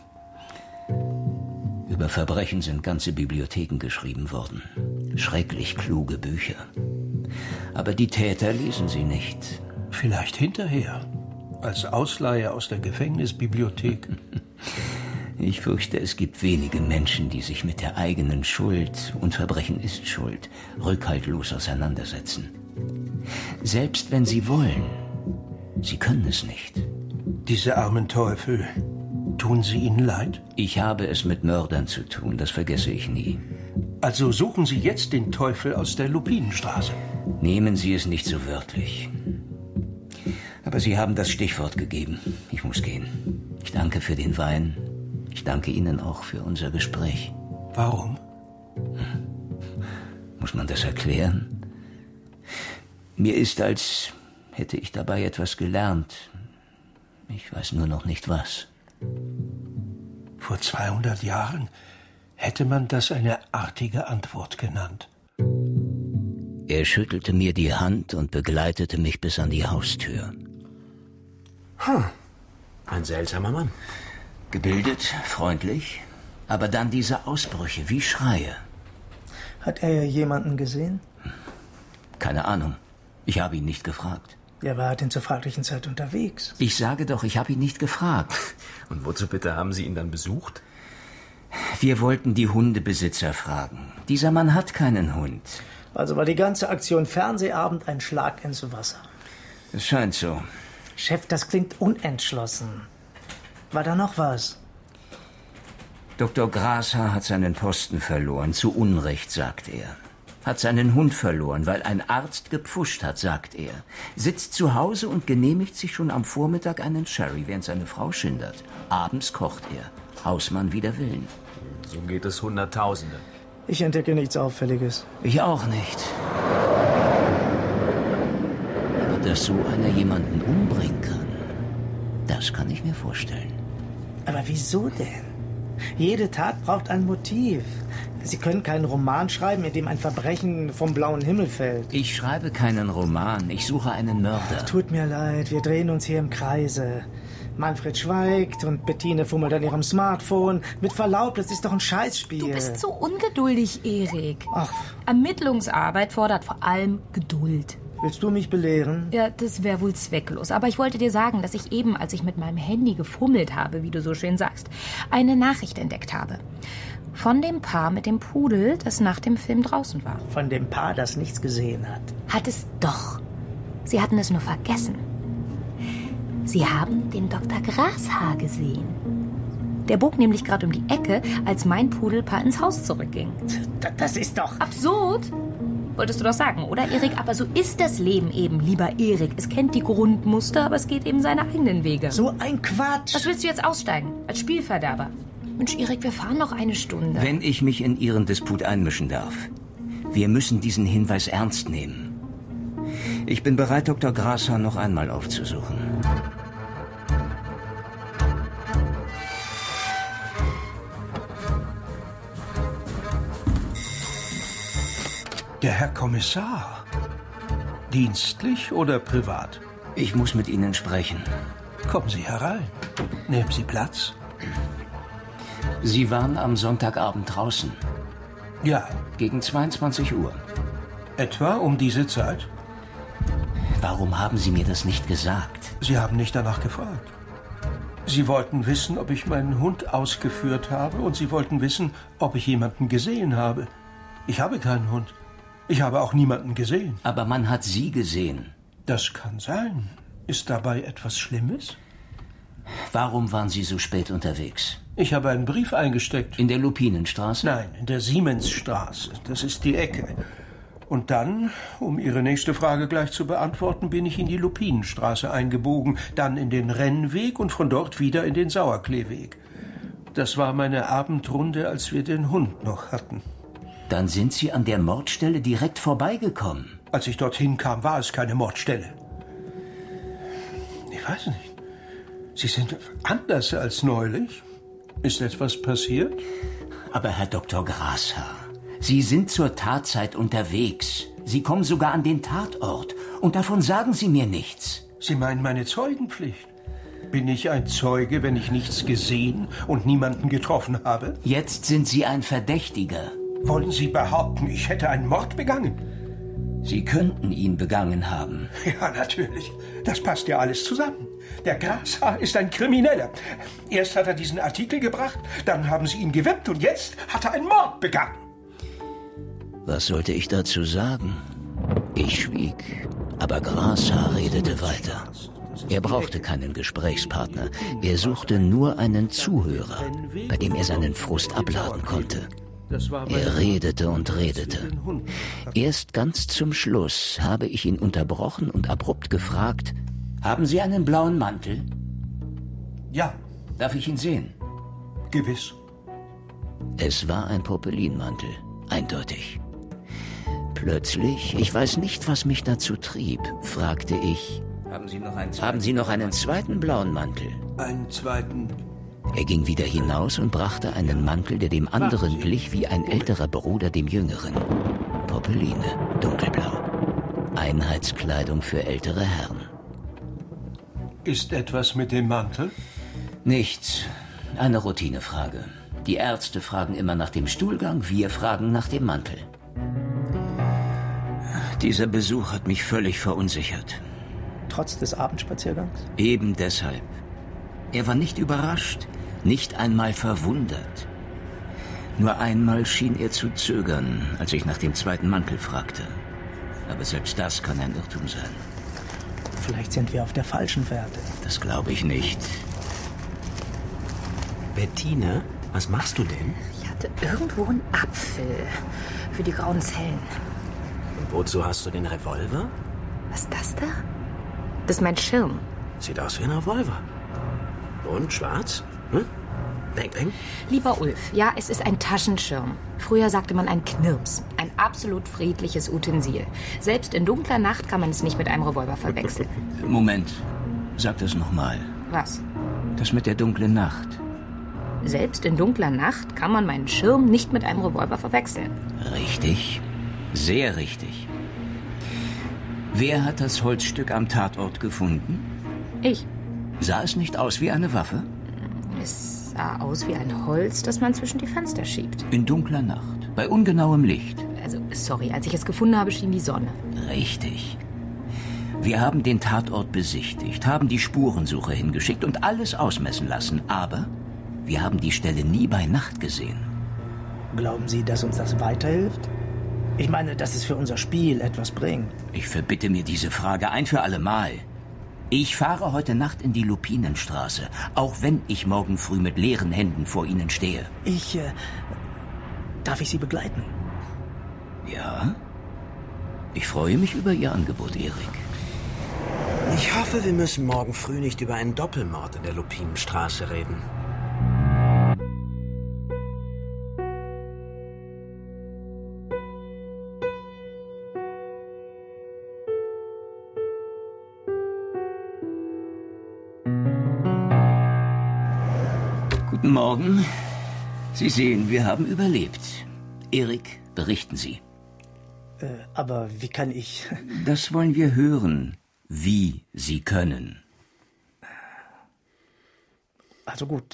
Speaker 10: Über Verbrechen sind ganze Bibliotheken geschrieben worden. Schrecklich kluge Bücher. Aber die Täter lesen sie nicht.
Speaker 9: Vielleicht hinterher, als Ausleihe aus der Gefängnisbibliothek.
Speaker 10: Ich fürchte, es gibt wenige Menschen, die sich mit der eigenen Schuld, und Verbrechen ist Schuld, rückhaltlos auseinandersetzen. Selbst wenn sie wollen, sie können es nicht.
Speaker 9: Diese armen Teufel, tun sie Ihnen leid?
Speaker 10: Ich habe es mit Mördern zu tun, das vergesse ich nie.
Speaker 9: Also suchen Sie jetzt den Teufel aus der Lupinenstraße.
Speaker 10: Nehmen Sie es nicht so wörtlich. Aber Sie haben das Stichwort gegeben. Ich muss gehen. Ich danke für den Wein. Ich danke Ihnen auch für unser Gespräch.
Speaker 9: Warum?
Speaker 10: Muss man das erklären? Mir ist, als hätte ich dabei etwas gelernt. Ich weiß nur noch nicht was.
Speaker 9: Vor 200 Jahren hätte man das eine artige Antwort genannt.
Speaker 10: Er schüttelte mir die Hand und begleitete mich bis an die Haustür.
Speaker 11: Ein seltsamer Mann.
Speaker 10: Gebildet, freundlich, aber dann diese Ausbrüche wie Schreie.
Speaker 5: Hat er jemanden gesehen?
Speaker 10: Keine Ahnung. Ich habe ihn nicht gefragt.
Speaker 5: Er war denn zur fraglichen Zeit unterwegs.
Speaker 10: Ich sage doch, ich habe ihn nicht gefragt.
Speaker 11: Und wozu bitte haben Sie ihn dann besucht?
Speaker 10: Wir wollten die Hundebesitzer fragen. Dieser Mann hat keinen Hund.
Speaker 5: Also war die ganze Aktion Fernsehabend ein Schlag ins Wasser.
Speaker 10: Es scheint so.
Speaker 5: Chef, das klingt unentschlossen. War da noch was?
Speaker 10: Dr. Grashaar hat seinen Posten verloren. Zu Unrecht, sagt er. Hat seinen Hund verloren, weil ein Arzt gepfuscht hat, sagt er. Sitzt zu Hause und genehmigt sich schon am Vormittag einen Sherry, während seine Frau schindert. Abends kocht er. Hausmann wider Willen.
Speaker 11: So geht es Hunderttausende.
Speaker 5: Ich entdecke nichts Auffälliges.
Speaker 10: Ich auch nicht. Aber dass so einer jemanden umbringen kann, das kann ich mir vorstellen.
Speaker 5: Aber wieso denn? Jede Tat braucht ein Motiv. Sie können keinen Roman schreiben, in dem ein Verbrechen vom blauen Himmel fällt.
Speaker 10: Ich schreibe keinen Roman, ich suche einen Mörder.
Speaker 5: Tut mir leid, wir drehen uns hier im Kreise. Manfred schweigt und Bettine fummelt an ihrem Smartphone. Mit Verlaub, das ist doch ein Scheißspiel.
Speaker 8: Du bist so ungeduldig, Erik.
Speaker 5: Ach.
Speaker 8: Ermittlungsarbeit fordert vor allem Geduld.
Speaker 5: Willst du mich belehren?
Speaker 8: Ja, das wäre wohl zwecklos. Aber ich wollte dir sagen, dass ich eben, als ich mit meinem Handy gefummelt habe, wie du so schön sagst, eine Nachricht entdeckt habe. Von dem Paar mit dem Pudel, das nach dem Film draußen war.
Speaker 5: Von dem Paar, das nichts gesehen hat.
Speaker 8: Hat es doch. Sie hatten es nur vergessen. Sie haben den Dr. Grashaar gesehen. Der bog nämlich gerade um die Ecke, als mein Pudelpaar ins Haus zurückging.
Speaker 5: Das ist doch...
Speaker 8: absurd! Wolltest du doch sagen, oder, Erik? Aber so ist das Leben eben, lieber Erik. Es kennt die Grundmuster, aber es geht eben seine eigenen Wege.
Speaker 5: So ein Quatsch!
Speaker 8: Was willst du jetzt aussteigen? Als Spielverderber? Mensch, Erik, wir fahren noch eine Stunde.
Speaker 10: Wenn ich mich in Ihren Disput einmischen darf. Wir müssen diesen Hinweis ernst nehmen. Ich bin bereit, Dr. Grashaar noch einmal aufzusuchen.
Speaker 9: Der Herr Kommissar. Dienstlich oder privat?
Speaker 10: Ich muss mit Ihnen sprechen.
Speaker 9: Kommen Sie herein. Nehmen Sie Platz.
Speaker 10: Sie waren am Sonntagabend draußen.
Speaker 9: Ja.
Speaker 10: Gegen 22 Uhr.
Speaker 9: Etwa um diese Zeit?
Speaker 10: Warum haben Sie mir das nicht gesagt?
Speaker 9: Sie haben nicht danach gefragt. Sie wollten wissen, ob ich meinen Hund ausgeführt habe, und Sie wollten wissen, ob ich jemanden gesehen habe. Ich habe keinen Hund. Ich habe auch niemanden gesehen.
Speaker 10: Aber man hat Sie gesehen.
Speaker 9: Das kann sein. Ist dabei etwas Schlimmes?
Speaker 10: Warum waren Sie so spät unterwegs?
Speaker 9: Ich habe einen Brief eingesteckt.
Speaker 10: In der Lupinenstraße?
Speaker 9: Nein, in der Siemensstraße. Das ist die Ecke. Und dann, um Ihre nächste Frage gleich zu beantworten, bin ich in die Lupinenstraße eingebogen, dann in den Rennweg und von dort wieder in den Sauerkleeweg. Das war meine Abendrunde, als wir den Hund noch hatten.
Speaker 10: Dann sind Sie an der Mordstelle direkt vorbeigekommen.
Speaker 9: Als ich dorthin kam, war es keine Mordstelle. Ich weiß nicht. Sie sind anders als neulich. Ist etwas passiert?
Speaker 10: Aber Herr Dr. Grashaar, Sie sind zur Tatzeit unterwegs. Sie kommen sogar an den Tatort. Und davon sagen Sie mir nichts.
Speaker 9: Sie meinen meine Zeugenpflicht. Bin ich ein Zeuge, wenn ich nichts gesehen und niemanden getroffen habe?
Speaker 10: Jetzt sind Sie ein Verdächtiger.
Speaker 9: Wollen Sie behaupten, ich hätte einen Mord begangen?
Speaker 10: Sie könnten ihn begangen haben.
Speaker 9: Ja, natürlich. Das passt ja alles zusammen. Der Grashaar ist ein Krimineller. Erst hat er diesen Artikel gebracht, dann haben Sie ihn gewippt und jetzt hat er einen Mord begangen.
Speaker 10: Was sollte ich dazu sagen? Ich schwieg, aber Grashaar redete weiter. Er brauchte keinen Gesprächspartner. Er suchte nur einen Zuhörer, bei dem er seinen Frust abladen konnte. Er redete und redete. Erst ganz zum Schluss habe ich ihn unterbrochen und abrupt gefragt, Haben Sie einen blauen Mantel?
Speaker 9: Ja.
Speaker 10: Darf ich ihn sehen?
Speaker 9: Gewiss.
Speaker 10: Es war ein Poppelinmantel, eindeutig. Plötzlich, ich weiß nicht, was mich dazu trieb, fragte ich, haben Sie noch einen zweiten blauen Mantel?
Speaker 9: Einen zweiten?
Speaker 10: Er ging wieder hinaus und brachte einen Mantel, der dem anderen glich wie ein älterer Bruder dem jüngeren. Poppeline, dunkelblau. Einheitskleidung für ältere Herren.
Speaker 9: Ist etwas mit dem Mantel?
Speaker 10: Nichts. Eine Routinefrage. Die Ärzte fragen immer nach dem Stuhlgang, wir fragen nach dem Mantel. Dieser Besuch hat mich völlig verunsichert.
Speaker 5: Trotz des Abendspaziergangs?
Speaker 10: Eben deshalb. Er war nicht überrascht, nicht einmal verwundert. Nur einmal schien er zu zögern, als ich nach dem zweiten Mantel fragte. Aber selbst das kann ein Irrtum sein.
Speaker 5: Vielleicht sind wir auf der falschen Fährte.
Speaker 10: Das glaube ich nicht.
Speaker 11: Bettine, was machst du denn?
Speaker 8: Ich hatte irgendwo einen Apfel für die grauen Zellen.
Speaker 11: Und wozu hast du den Revolver?
Speaker 8: Was ist das da? Das ist mein Schirm.
Speaker 11: Sieht aus wie ein Revolver. Und schwarz? Hm? Bang, bang.
Speaker 8: Lieber Ulf, ja, es ist ein Taschenschirm. Früher sagte man ein Knirps. Ein absolut friedliches Utensil. Selbst in dunkler Nacht kann man es nicht mit einem Revolver verwechseln.
Speaker 10: Moment, sag das nochmal.
Speaker 8: Was?
Speaker 10: Das mit der dunklen Nacht.
Speaker 8: Selbst in dunkler Nacht kann man meinen Schirm nicht mit einem Revolver verwechseln.
Speaker 10: Richtig. Sehr richtig. Wer hat das Holzstück am Tatort gefunden?
Speaker 8: Ich.
Speaker 10: Sah es nicht aus wie eine Waffe?
Speaker 8: Es sah aus wie ein Holz, das man zwischen die Fenster schiebt.
Speaker 10: In dunkler Nacht, bei ungenauem Licht.
Speaker 8: Also, sorry, als ich es gefunden habe, schien die Sonne.
Speaker 10: Richtig. Wir haben den Tatort besichtigt, haben die Spurensuche hingeschickt und alles ausmessen lassen, aber wir haben die Stelle nie bei Nacht gesehen.
Speaker 5: Glauben Sie, dass uns das weiterhilft? Ich meine, dass es für unser Spiel etwas bringt.
Speaker 10: Ich verbitte mir diese Frage ein für alle Mal. Ich fahre heute Nacht in die Lupinenstraße, auch wenn ich morgen früh mit leeren Händen vor Ihnen stehe.
Speaker 5: Darf ich Sie begleiten?
Speaker 10: Ja? Ich freue mich über Ihr Angebot, Erik.
Speaker 11: Ich hoffe, wir müssen morgen früh nicht über einen Doppelmord in der Lupinenstraße reden.
Speaker 10: Guten Morgen. Sie sehen, wir haben überlebt. Erik, berichten Sie.
Speaker 5: Aber wie kann ich...
Speaker 10: Das wollen wir hören, wie Sie können.
Speaker 5: Also gut.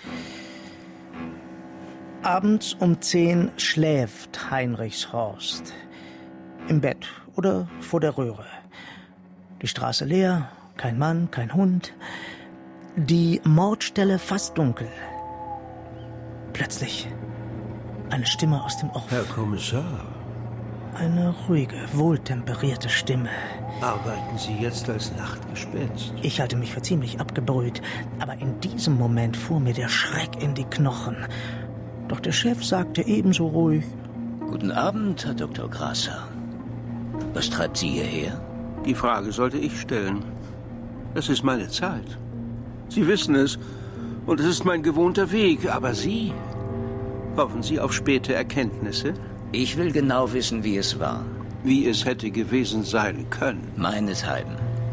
Speaker 5: Abends um 10 schläft Heinrichshorst. Im Bett oder vor der Röhre. Die Straße leer, kein Mann, kein Hund. Die Mordstelle fast dunkel. Plötzlich eine Stimme aus dem Off.
Speaker 9: Herr Kommissar.
Speaker 5: Eine ruhige, wohltemperierte Stimme.
Speaker 9: Arbeiten Sie jetzt als Nachtgespenst?
Speaker 5: Ich halte mich für ziemlich abgebrüht, aber in diesem Moment fuhr mir der Schreck in die Knochen. Doch der Chef sagte ebenso ruhig:
Speaker 10: Guten Abend, Herr Dr. Grasser. Was treibt Sie hierher?
Speaker 9: Die Frage sollte ich stellen. Es ist meine Zeit. Sie wissen es, und es ist mein gewohnter Weg, aber Sie? Hoffen Sie auf späte Erkenntnisse?
Speaker 10: Ich will genau wissen, wie es war.
Speaker 9: Wie es hätte gewesen sein können.
Speaker 10: Meinethalben.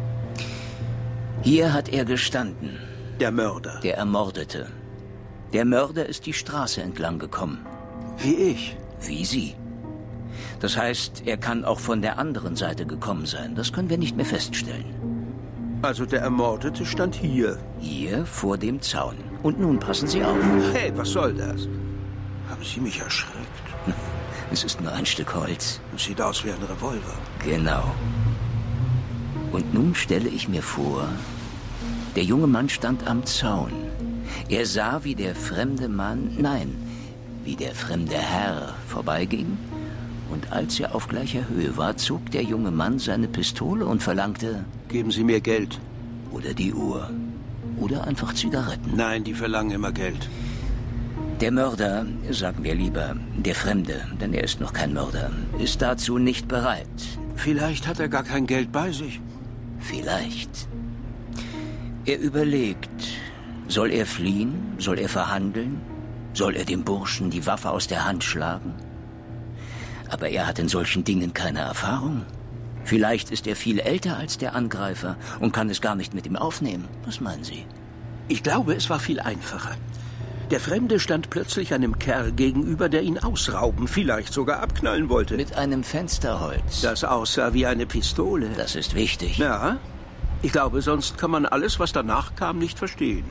Speaker 10: Hier hat er gestanden.
Speaker 9: Der Mörder.
Speaker 10: Der Ermordete. Der Mörder ist die Straße entlang gekommen.
Speaker 9: Wie ich?
Speaker 10: Wie Sie. Das heißt, er kann auch von der anderen Seite gekommen sein. Das können wir nicht mehr feststellen.
Speaker 9: Also der Ermordete stand hier.
Speaker 10: Hier vor dem Zaun. Und nun passen Sie auf.
Speaker 9: Hey, was soll das? Haben Sie mich erschreckt?
Speaker 10: Es ist nur ein Stück Holz.
Speaker 9: Sieht aus wie ein Revolver.
Speaker 10: Genau. Und nun stelle ich mir vor, der junge Mann stand am Zaun. Er sah, wie der fremde Mann, nein, wie der fremde Herr vorbeiging. Und als er auf gleicher Höhe war, zog der junge Mann seine Pistole und verlangte:
Speaker 9: Geben Sie mir Geld.
Speaker 10: Oder die Uhr. Oder einfach Zigaretten.
Speaker 9: Nein, die verlangen immer Geld.
Speaker 10: Der Mörder, sagen wir lieber, der Fremde, denn er ist noch kein Mörder, ist dazu nicht bereit.
Speaker 9: Vielleicht hat er gar kein Geld bei sich.
Speaker 10: Vielleicht. Er überlegt, soll er fliehen, soll er verhandeln, soll er dem Burschen die Waffe aus der Hand schlagen? Aber er hat in solchen Dingen keine Erfahrung. Vielleicht ist er viel älter als der Angreifer und kann es gar nicht mit ihm aufnehmen. Was meinen Sie?
Speaker 9: Ich glaube, es war viel einfacher. Der Fremde stand plötzlich einem Kerl gegenüber, der ihn ausrauben, vielleicht sogar abknallen wollte.
Speaker 10: Mit einem Fensterholz.
Speaker 9: Das aussah wie eine Pistole.
Speaker 10: Das ist wichtig.
Speaker 9: Ja, ich glaube, sonst kann man alles, was danach kam, nicht verstehen.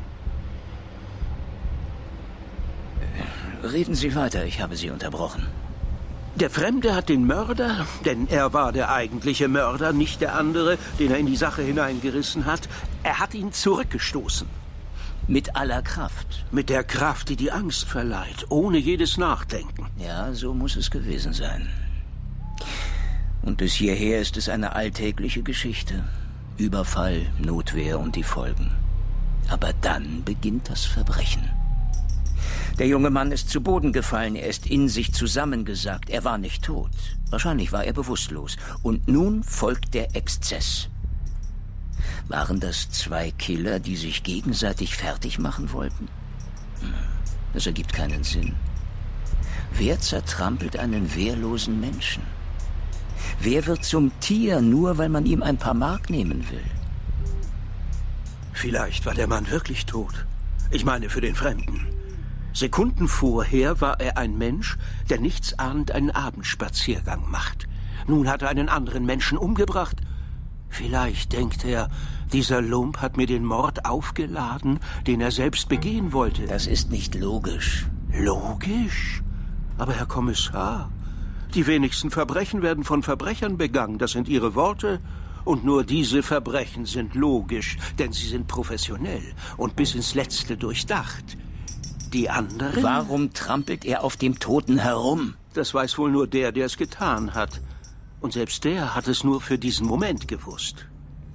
Speaker 10: Reden Sie weiter, ich habe Sie unterbrochen.
Speaker 9: Der Fremde hat den Mörder, denn er war der eigentliche Mörder, nicht der andere, den er in die Sache hineingerissen hat. Er hat ihn zurückgestoßen.
Speaker 10: Mit aller Kraft.
Speaker 9: Mit der Kraft, die die Angst verleiht, ohne jedes Nachdenken.
Speaker 10: Ja, so muss es gewesen sein. Und bis hierher ist es eine alltägliche Geschichte. Überfall, Notwehr und die Folgen. Aber dann beginnt das Verbrechen. Der junge Mann ist zu Boden gefallen, er ist in sich zusammengesackt, er war nicht tot. Wahrscheinlich war er bewusstlos. Und nun folgt der Exzess. Waren das zwei Killer, die sich gegenseitig fertig machen wollten? Das ergibt keinen Sinn. Wer zertrampelt einen wehrlosen Menschen? Wer wird zum Tier, nur weil man ihm ein paar Mark nehmen will?
Speaker 9: Vielleicht war der Mann wirklich tot. Ich meine für den Fremden. Sekunden vorher war er ein Mensch, der nichtsahnend einen Abendspaziergang macht. Nun hat er einen anderen Menschen umgebracht. Vielleicht denkt er, dieser Lump hat mir den Mord aufgeladen, den er selbst begehen wollte.
Speaker 10: Das ist nicht logisch.
Speaker 9: Logisch? Aber Herr Kommissar, die wenigsten Verbrechen werden von Verbrechern begangen. Das sind Ihre Worte. Und nur diese Verbrechen sind logisch, denn sie sind professionell und bis ins Letzte durchdacht. Die anderen?
Speaker 10: Warum trampelt er auf dem Toten herum?
Speaker 9: Das weiß wohl nur der es getan hat. Und selbst der hat es nur für diesen Moment gewusst.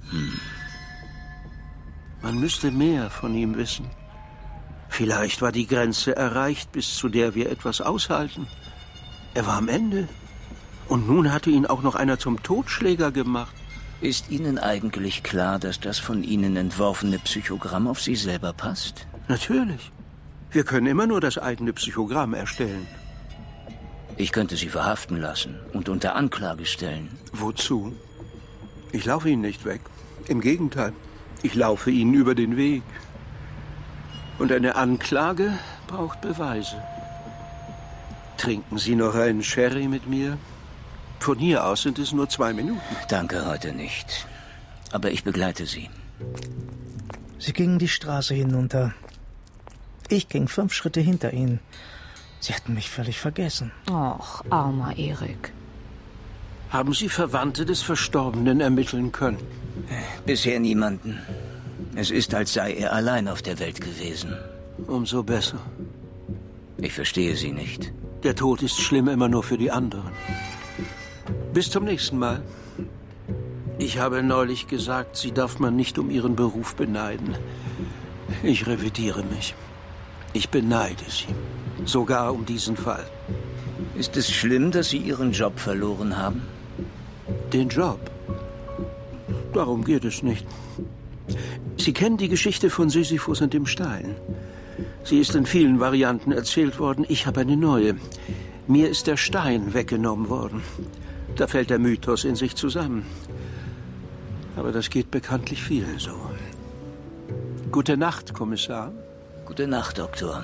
Speaker 9: Man müsste mehr von ihm wissen. Vielleicht war die Grenze erreicht, bis zu der wir etwas aushalten. Er war am Ende. Und nun hatte ihn auch noch einer zum Totschläger gemacht.
Speaker 10: Ist Ihnen eigentlich klar, dass das von Ihnen entworfene Psychogramm auf Sie selber passt?
Speaker 9: Natürlich. Wir können immer nur das eigene Psychogramm erstellen.
Speaker 10: Ich könnte Sie verhaften lassen und unter Anklage stellen.
Speaker 9: Wozu? Ich laufe Ihnen nicht weg. Im Gegenteil, ich laufe Ihnen über den Weg. Und eine Anklage braucht Beweise. Trinken Sie noch einen Sherry mit mir? Von hier aus sind es nur 2 Minuten.
Speaker 10: Danke, heute nicht. Aber ich begleite Sie.
Speaker 5: Sie gingen die Straße hinunter. Ich ging 5 Schritte hinter ihnen. Sie hatten mich völlig vergessen.
Speaker 8: Och, armer Erik.
Speaker 9: Haben Sie Verwandte des Verstorbenen ermitteln können?
Speaker 10: Bisher niemanden. Es ist, als sei er allein auf der Welt gewesen.
Speaker 9: Umso besser.
Speaker 10: Ich verstehe Sie nicht.
Speaker 9: Der Tod ist schlimm immer nur für die anderen. Bis zum nächsten Mal. Ich habe neulich gesagt, Sie darf man nicht um Ihren Beruf beneiden. Ich revidiere mich. Ich beneide Sie. Sogar um diesen Fall.
Speaker 10: Ist es schlimm, dass Sie Ihren Job verloren haben?
Speaker 9: Den Job? Darum geht es nicht. Sie kennen die Geschichte von Sisyphus und dem Stein. Sie ist in vielen Varianten erzählt worden. Ich habe eine neue. Mir ist der Stein weggenommen worden. Da fällt der Mythos in sich zusammen. Aber das geht bekanntlich vielen so. Gute Nacht, Kommissar.
Speaker 10: Gute Nacht, Doktor.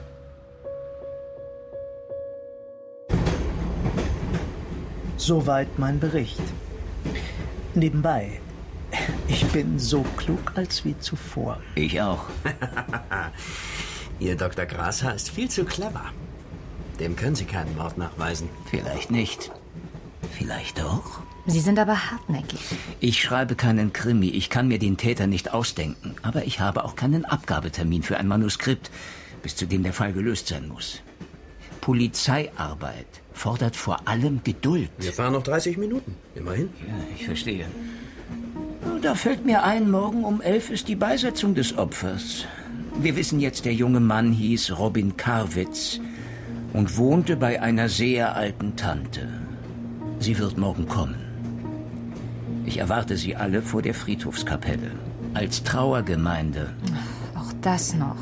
Speaker 5: Soweit mein Bericht. Nebenbei, ich bin so klug als wie zuvor.
Speaker 10: Ich auch.
Speaker 11: Ihr Dr. Grashaar ist viel zu clever. Dem können Sie keinen Mord nachweisen.
Speaker 10: Vielleicht nicht. Vielleicht doch.
Speaker 8: Sie sind aber hartnäckig.
Speaker 10: Ich schreibe keinen Krimi. Ich kann mir den Täter nicht ausdenken. Aber ich habe auch keinen Abgabetermin für ein Manuskript, bis zu dem der Fall gelöst sein muss. Polizeiarbeit fordert vor allem Geduld.
Speaker 11: Wir fahren noch 30 Minuten, immerhin.
Speaker 10: Ja, ich verstehe. Da fällt mir ein, morgen um 11 ist die Beisetzung des Opfers. Wir wissen jetzt, der junge Mann hieß Robin Karwitz und wohnte bei einer sehr alten Tante. Sie wird morgen kommen. Ich erwarte Sie alle vor der Friedhofskapelle. als Trauergemeinde.
Speaker 8: Auch das noch.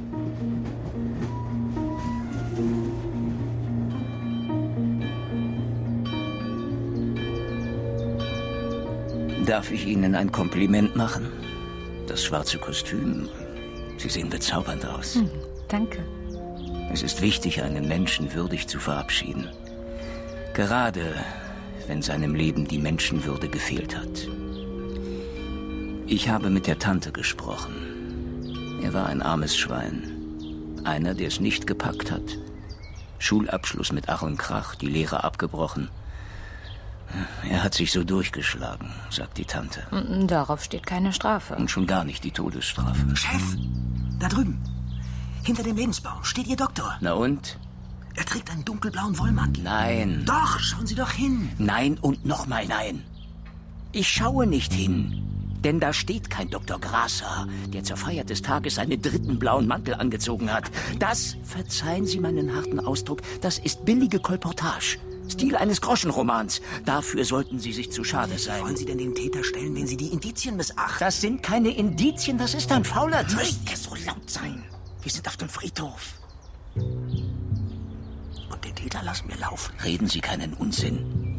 Speaker 10: Darf ich Ihnen ein Kompliment machen? Das schwarze Kostüm. Sie sehen bezaubernd aus.
Speaker 8: Danke.
Speaker 10: Es ist wichtig, einen Menschen würdig zu verabschieden. Gerade wenn seinem Leben die Menschenwürde gefehlt hat. Ich habe mit der Tante gesprochen. Er war ein armes Schwein. Einer, der es nicht gepackt hat. Schulabschluss mit Ach und Krach, die Lehre abgebrochen. Er hat sich so durchgeschlagen, sagt die Tante.
Speaker 8: Darauf steht keine Strafe.
Speaker 10: Und schon gar nicht die Todesstrafe.
Speaker 11: Chef, da drüben. Hinter dem Lebensbaum steht Ihr Doktor.
Speaker 10: Na und?
Speaker 11: Er trägt einen dunkelblauen Wollmantel.
Speaker 10: Nein.
Speaker 11: Doch, schauen Sie doch hin.
Speaker 10: Nein und nochmal nein. Ich schaue nicht hin. Denn da steht kein Dr. Grasser, der zur Feier des Tages seinen 3. blauen Mantel angezogen hat. Das, verzeihen Sie meinen harten Ausdruck, das ist billige Kolportage. Stil eines Groschenromans. Dafür sollten Sie sich zu schade sein.
Speaker 11: Wie wollen Sie denn den Täter stellen, wenn Sie die Indizien missachten?
Speaker 10: Das sind keine Indizien, das ist ein fauler Trick.
Speaker 11: Nicht er so laut sein. Wir sind auf dem Friedhof. Und den Täter lassen wir laufen.
Speaker 10: Reden Sie keinen Unsinn.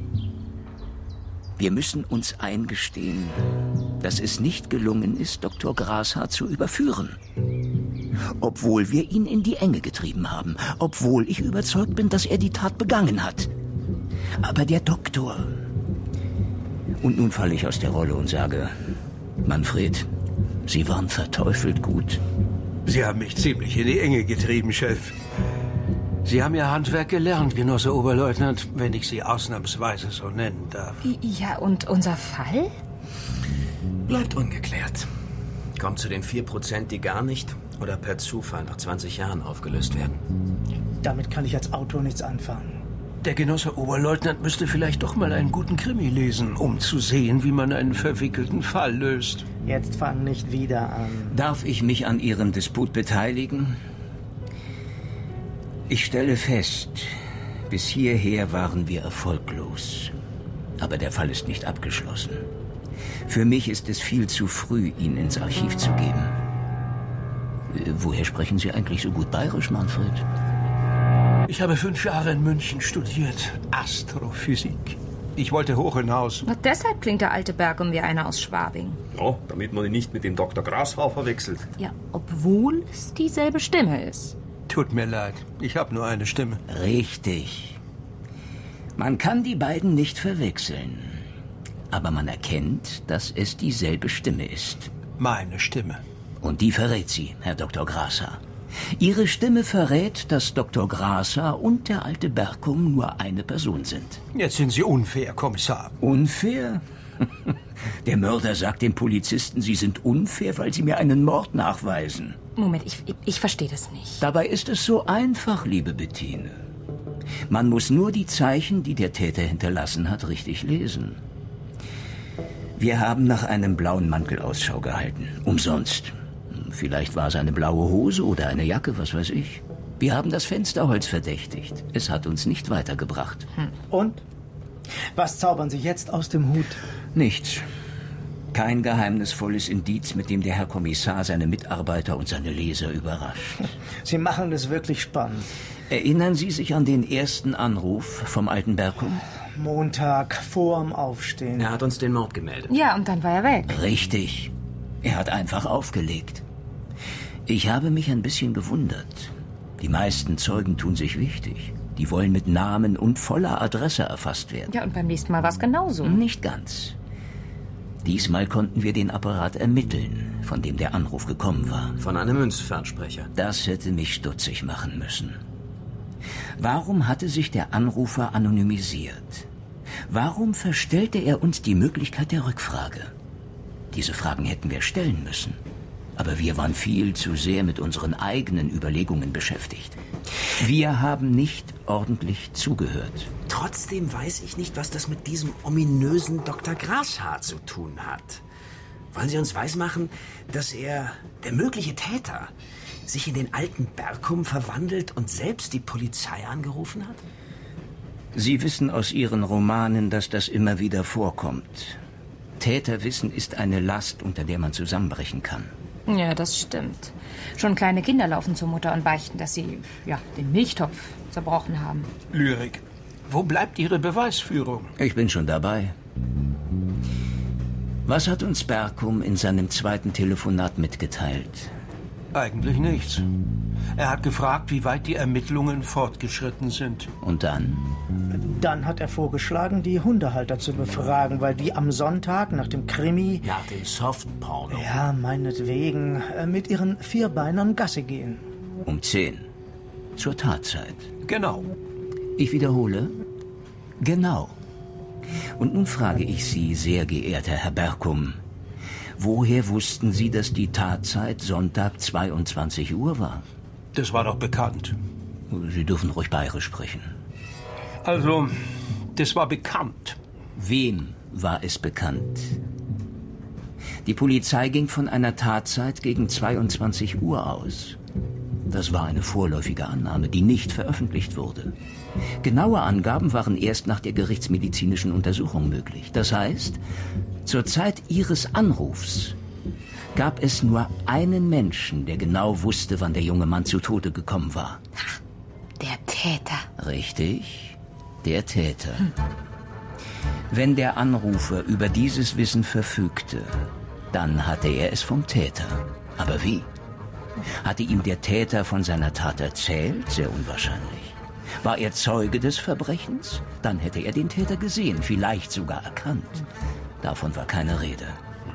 Speaker 10: Wir müssen uns eingestehen, dass es nicht gelungen ist, Dr. Grasser zu überführen. Obwohl wir ihn in die Enge getrieben haben. Obwohl ich überzeugt bin, dass er die Tat begangen hat. Aber der Doktor... Und nun falle ich aus der Rolle und sage, Manfred, Sie waren verteufelt gut.
Speaker 9: Sie haben mich ziemlich in die Enge getrieben, Chef. Sie haben Ihr Handwerk gelernt, Genosse Oberleutnant, wenn ich Sie ausnahmsweise so nennen darf.
Speaker 8: Ja, und unser Fall?
Speaker 11: Bleibt ungeklärt. Kommt zu den 4%, die gar nicht oder per Zufall nach 20 Jahren aufgelöst werden.
Speaker 5: Damit kann ich als Autor nichts anfangen.
Speaker 9: Der Genosse Oberleutnant müsste vielleicht doch mal einen guten Krimi lesen, um zu sehen, wie man einen verwickelten Fall löst.
Speaker 5: Jetzt fang nicht wieder an.
Speaker 10: Darf ich mich an Ihrem Disput beteiligen? Ich stelle fest, bis hierher waren wir erfolglos. Aber der Fall ist nicht abgeschlossen. Für mich ist es viel zu früh, ihn ins Archiv zu geben. Woher sprechen Sie eigentlich so gut Bayerisch, Manfred?
Speaker 9: Ich habe 5 Jahre in München studiert. Astrophysik. Ich wollte hoch hinaus.
Speaker 8: Und deshalb klingt der alte Bergum wie einer aus Schwabing.
Speaker 13: Ja, damit man ihn nicht mit dem Dr. Grashaar verwechselt.
Speaker 8: Ja, obwohl es dieselbe Stimme ist.
Speaker 9: Tut mir leid, ich habe nur eine Stimme.
Speaker 10: Richtig. Man kann die beiden nicht verwechseln. Aber man erkennt, dass es dieselbe Stimme ist.
Speaker 9: Meine Stimme.
Speaker 10: Und die verrät Sie, Herr Dr. Grasser. Ihre Stimme verrät, dass Dr. Grasser und der alte Bergum nur eine Person sind.
Speaker 9: Jetzt sind Sie unfair, Kommissar.
Speaker 10: Unfair? Der Mörder sagt den Polizisten, sie sind unfair, weil sie mir einen Mord nachweisen.
Speaker 8: Moment, ich verstehe das nicht.
Speaker 10: Dabei ist es so einfach, liebe Bettine. Man muss nur die Zeichen, die der Täter hinterlassen hat, richtig lesen. Wir haben nach einem blauen Mantel Ausschau gehalten. Umsonst. Vielleicht war es eine blaue Hose oder eine Jacke, was weiß ich. Wir haben das Fensterholz verdächtigt. Es hat uns nicht weitergebracht.
Speaker 5: Und? Was zaubern Sie jetzt aus dem Hut?
Speaker 10: Nichts. Kein geheimnisvolles Indiz, mit dem der Herr Kommissar seine Mitarbeiter und seine Leser überrascht.
Speaker 5: Sie machen es wirklich spannend.
Speaker 10: Erinnern Sie sich an den ersten Anruf vom alten Bergum?
Speaker 5: Montag, vorm Aufstehen.
Speaker 11: Er hat uns den Mord gemeldet.
Speaker 8: Ja, und dann war er weg.
Speaker 10: Richtig. Er hat einfach aufgelegt. Ich habe mich ein bisschen gewundert. Die meisten Zeugen tun sich wichtig. Die wollen mit Namen und voller Adresse erfasst werden.
Speaker 8: Ja, und beim nächsten Mal war es genauso.
Speaker 10: Nicht ganz. Diesmal konnten wir den Apparat ermitteln, von dem der Anruf gekommen war.
Speaker 11: Von einem Münzfernsprecher.
Speaker 10: Das hätte mich stutzig machen müssen. Warum hatte sich der Anrufer anonymisiert? Warum verstellte er uns die Möglichkeit der Rückfrage? Diese Fragen hätten wir stellen müssen. Aber wir waren viel zu sehr mit unseren eigenen Überlegungen beschäftigt. Wir haben nicht ordentlich zugehört.
Speaker 11: Trotzdem weiß ich nicht, was das mit diesem ominösen Dr. Grashaar zu tun hat. Wollen Sie uns weismachen, dass er, der mögliche Täter, sich in den alten Bergum verwandelt und selbst die Polizei angerufen hat?
Speaker 10: Sie wissen aus Ihren Romanen, dass das immer wieder vorkommt. Täterwissen ist eine Last, unter der man zusammenbrechen kann.
Speaker 8: Ja, das stimmt. Schon kleine Kinder laufen zur Mutter und beichten, dass sie, den Milchtopf zerbrochen haben.
Speaker 9: Lyrik, wo bleibt Ihre Beweisführung?
Speaker 10: Ich bin schon dabei. Was hat uns Berkum in seinem zweiten Telefonat mitgeteilt?
Speaker 9: Eigentlich nichts. Er hat gefragt, wie weit die Ermittlungen fortgeschritten sind.
Speaker 10: Und dann?
Speaker 5: Dann hat er vorgeschlagen, die Hundehalter zu befragen, weil die am Sonntag nach dem Krimi...
Speaker 12: Nach dem Softporno.
Speaker 5: Ja, meinetwegen, mit ihren Vierbeinern Gasse gehen.
Speaker 10: Um 10. Zur Tatzeit.
Speaker 9: Genau.
Speaker 10: Ich wiederhole. Genau. Und nun frage ich Sie, sehr geehrter Herr Berkum, woher wussten Sie, dass die Tatzeit Sonntag 22 Uhr war?
Speaker 9: Das war doch bekannt.
Speaker 10: Sie dürfen ruhig bayerisch sprechen.
Speaker 9: Also, das war bekannt.
Speaker 10: Wem war es bekannt? Die Polizei ging von einer Tatzeit gegen 22 Uhr aus. Das war eine vorläufige Annahme, die nicht veröffentlicht wurde. Genaue Angaben waren erst nach der gerichtsmedizinischen Untersuchung möglich. Das heißt, zur Zeit Ihres Anrufs gab es nur einen Menschen, der genau wusste, wann der junge Mann zu Tode gekommen war.
Speaker 8: Der Täter.
Speaker 10: Richtig, der Täter. Wenn der Anrufer über dieses Wissen verfügte, dann hatte er es vom Täter. Aber wie? Hatte ihm der Täter von seiner Tat erzählt? Sehr unwahrscheinlich. War er Zeuge des Verbrechens? Dann hätte er den Täter gesehen, vielleicht sogar erkannt. Davon war keine Rede.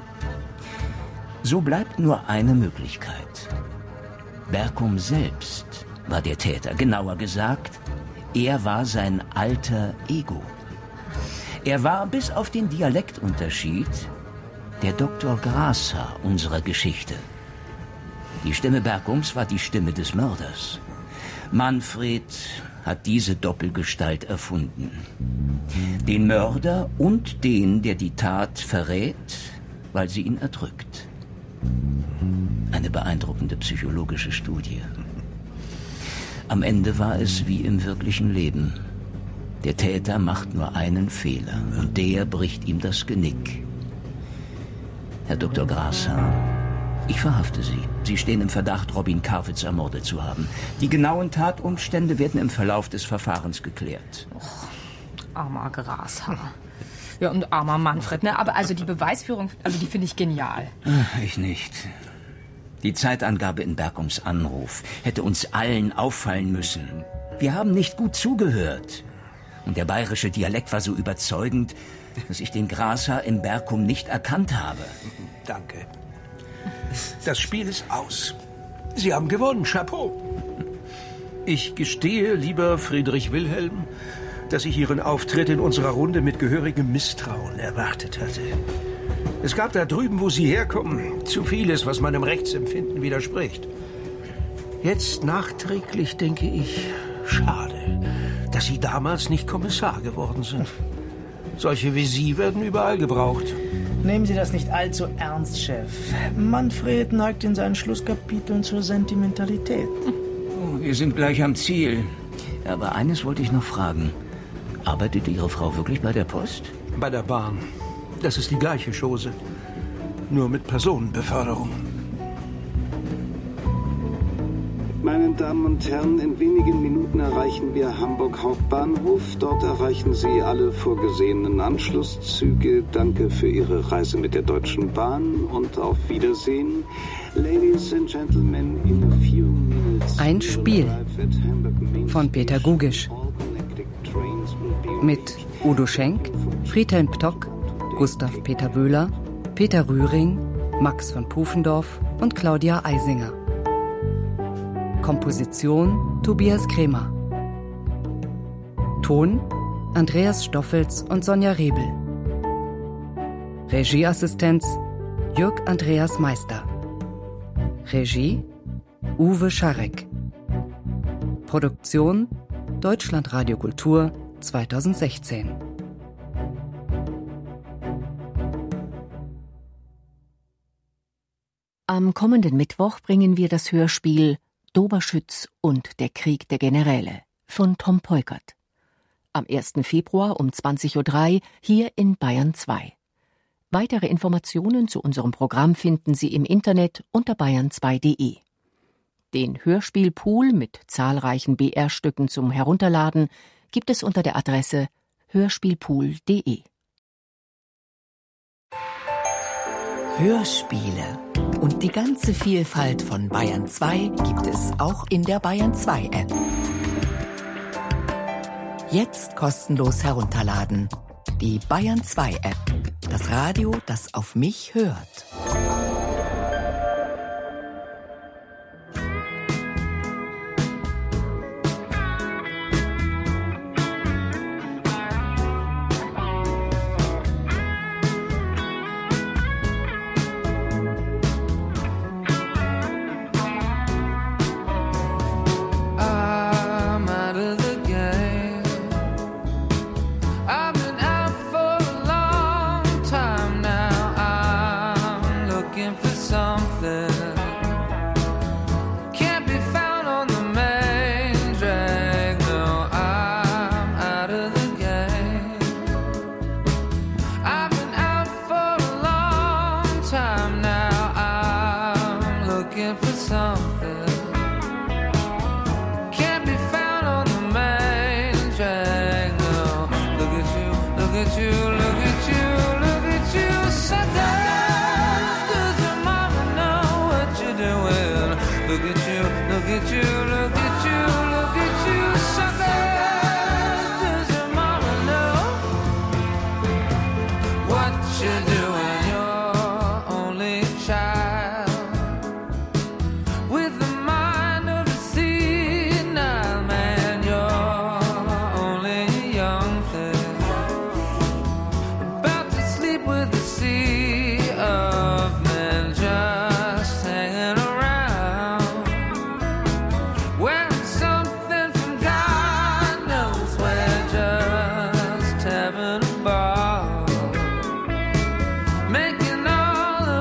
Speaker 10: So bleibt nur eine Möglichkeit. Berkum selbst war der Täter. Genauer gesagt, er war sein alter Ego. Er war bis auf den Dialektunterschied der Dr. Grashaar unserer Geschichte. Die Stimme Berkums war die Stimme des Mörders. Manfred hat diese Doppelgestalt erfunden. Den Mörder und den, der die Tat verrät, weil sie ihn erdrückt. Eine beeindruckende psychologische Studie. Am Ende war es wie im wirklichen Leben. Der Täter macht nur einen Fehler und der bricht ihm das Genick. Herr Dr. Grashaar, ich verhafte Sie. Sie stehen im Verdacht, Robin Karwitz ermordet zu haben. Die genauen Tatumstände werden im Verlauf des Verfahrens geklärt.
Speaker 8: Armer Grashaar. Ja, und armer Manfred, ne? Aber also die Beweisführung, die finde ich genial.
Speaker 10: Ich nicht. Die Zeitangabe in Berkums Anruf hätte uns allen auffallen müssen. Wir haben nicht gut zugehört. Und der bayerische Dialekt war so überzeugend, dass ich den Grashaar im Berkum nicht erkannt habe.
Speaker 9: Danke. Das Spiel ist aus. Sie haben gewonnen, Chapeau. Ich gestehe, lieber Friedrich Wilhelm, dass ich Ihren Auftritt in unserer Runde mit gehörigem Misstrauen erwartet hatte. Es gab da drüben, wo Sie herkommen, zu vieles, was meinem Rechtsempfinden widerspricht. Jetzt nachträglich denke ich, schade, dass Sie damals nicht Kommissar geworden sind. Solche wie Sie werden überall gebraucht.
Speaker 5: Nehmen Sie das nicht allzu ernst, Chef. Manfred neigt in seinen Schlusskapiteln zur Sentimentalität.
Speaker 10: Oh, wir sind gleich am Ziel. Aber eines wollte ich noch fragen. Arbeitet Ihre Frau wirklich bei der Post?
Speaker 9: Bei der Bahn. Das ist die gleiche Chose. Nur mit Personenbeförderung.
Speaker 7: Meine Damen und Herren, in wenigen Minuten erreichen wir Hamburg Hauptbahnhof. Dort erreichen Sie alle vorgesehenen Anschlusszüge. Danke für Ihre Reise mit der Deutschen Bahn und auf Wiedersehen. Ladies and Gentlemen, in a few minutes...
Speaker 2: Ein Spiel von Peter Gugisch. Mit Udo Schenk, Friedhelm Ptock, Gustav Peter Wöhler, Peter Rühring, Max von Pufendorf und Claudia Eisinger. Komposition Tobias Kremer. Ton Andreas Stoffels und Sonja Rebel. Regieassistenz Jürg Andreas Meister. Regie Uwe Scharek. Produktion Deutschlandradio Kultur 2016.
Speaker 3: Am kommenden Mittwoch bringen wir das Hörspiel Doberschütz und der Krieg der Generäle von Tom Peukert. Am 1. Februar um 20:03 Uhr hier in Bayern 2. Weitere Informationen zu unserem Programm finden Sie im Internet unter bayern2.de. Den Hörspielpool mit zahlreichen BR-Stücken zum Herunterladen gibt es unter der Adresse hörspielpool.de.
Speaker 14: Hörspiele und die ganze Vielfalt von Bayern 2 gibt es auch in der Bayern 2 App. Jetzt kostenlos herunterladen. Die Bayern 2 App. Das Radio, das auf mich hört.
Speaker 15: What you doing? You're only child.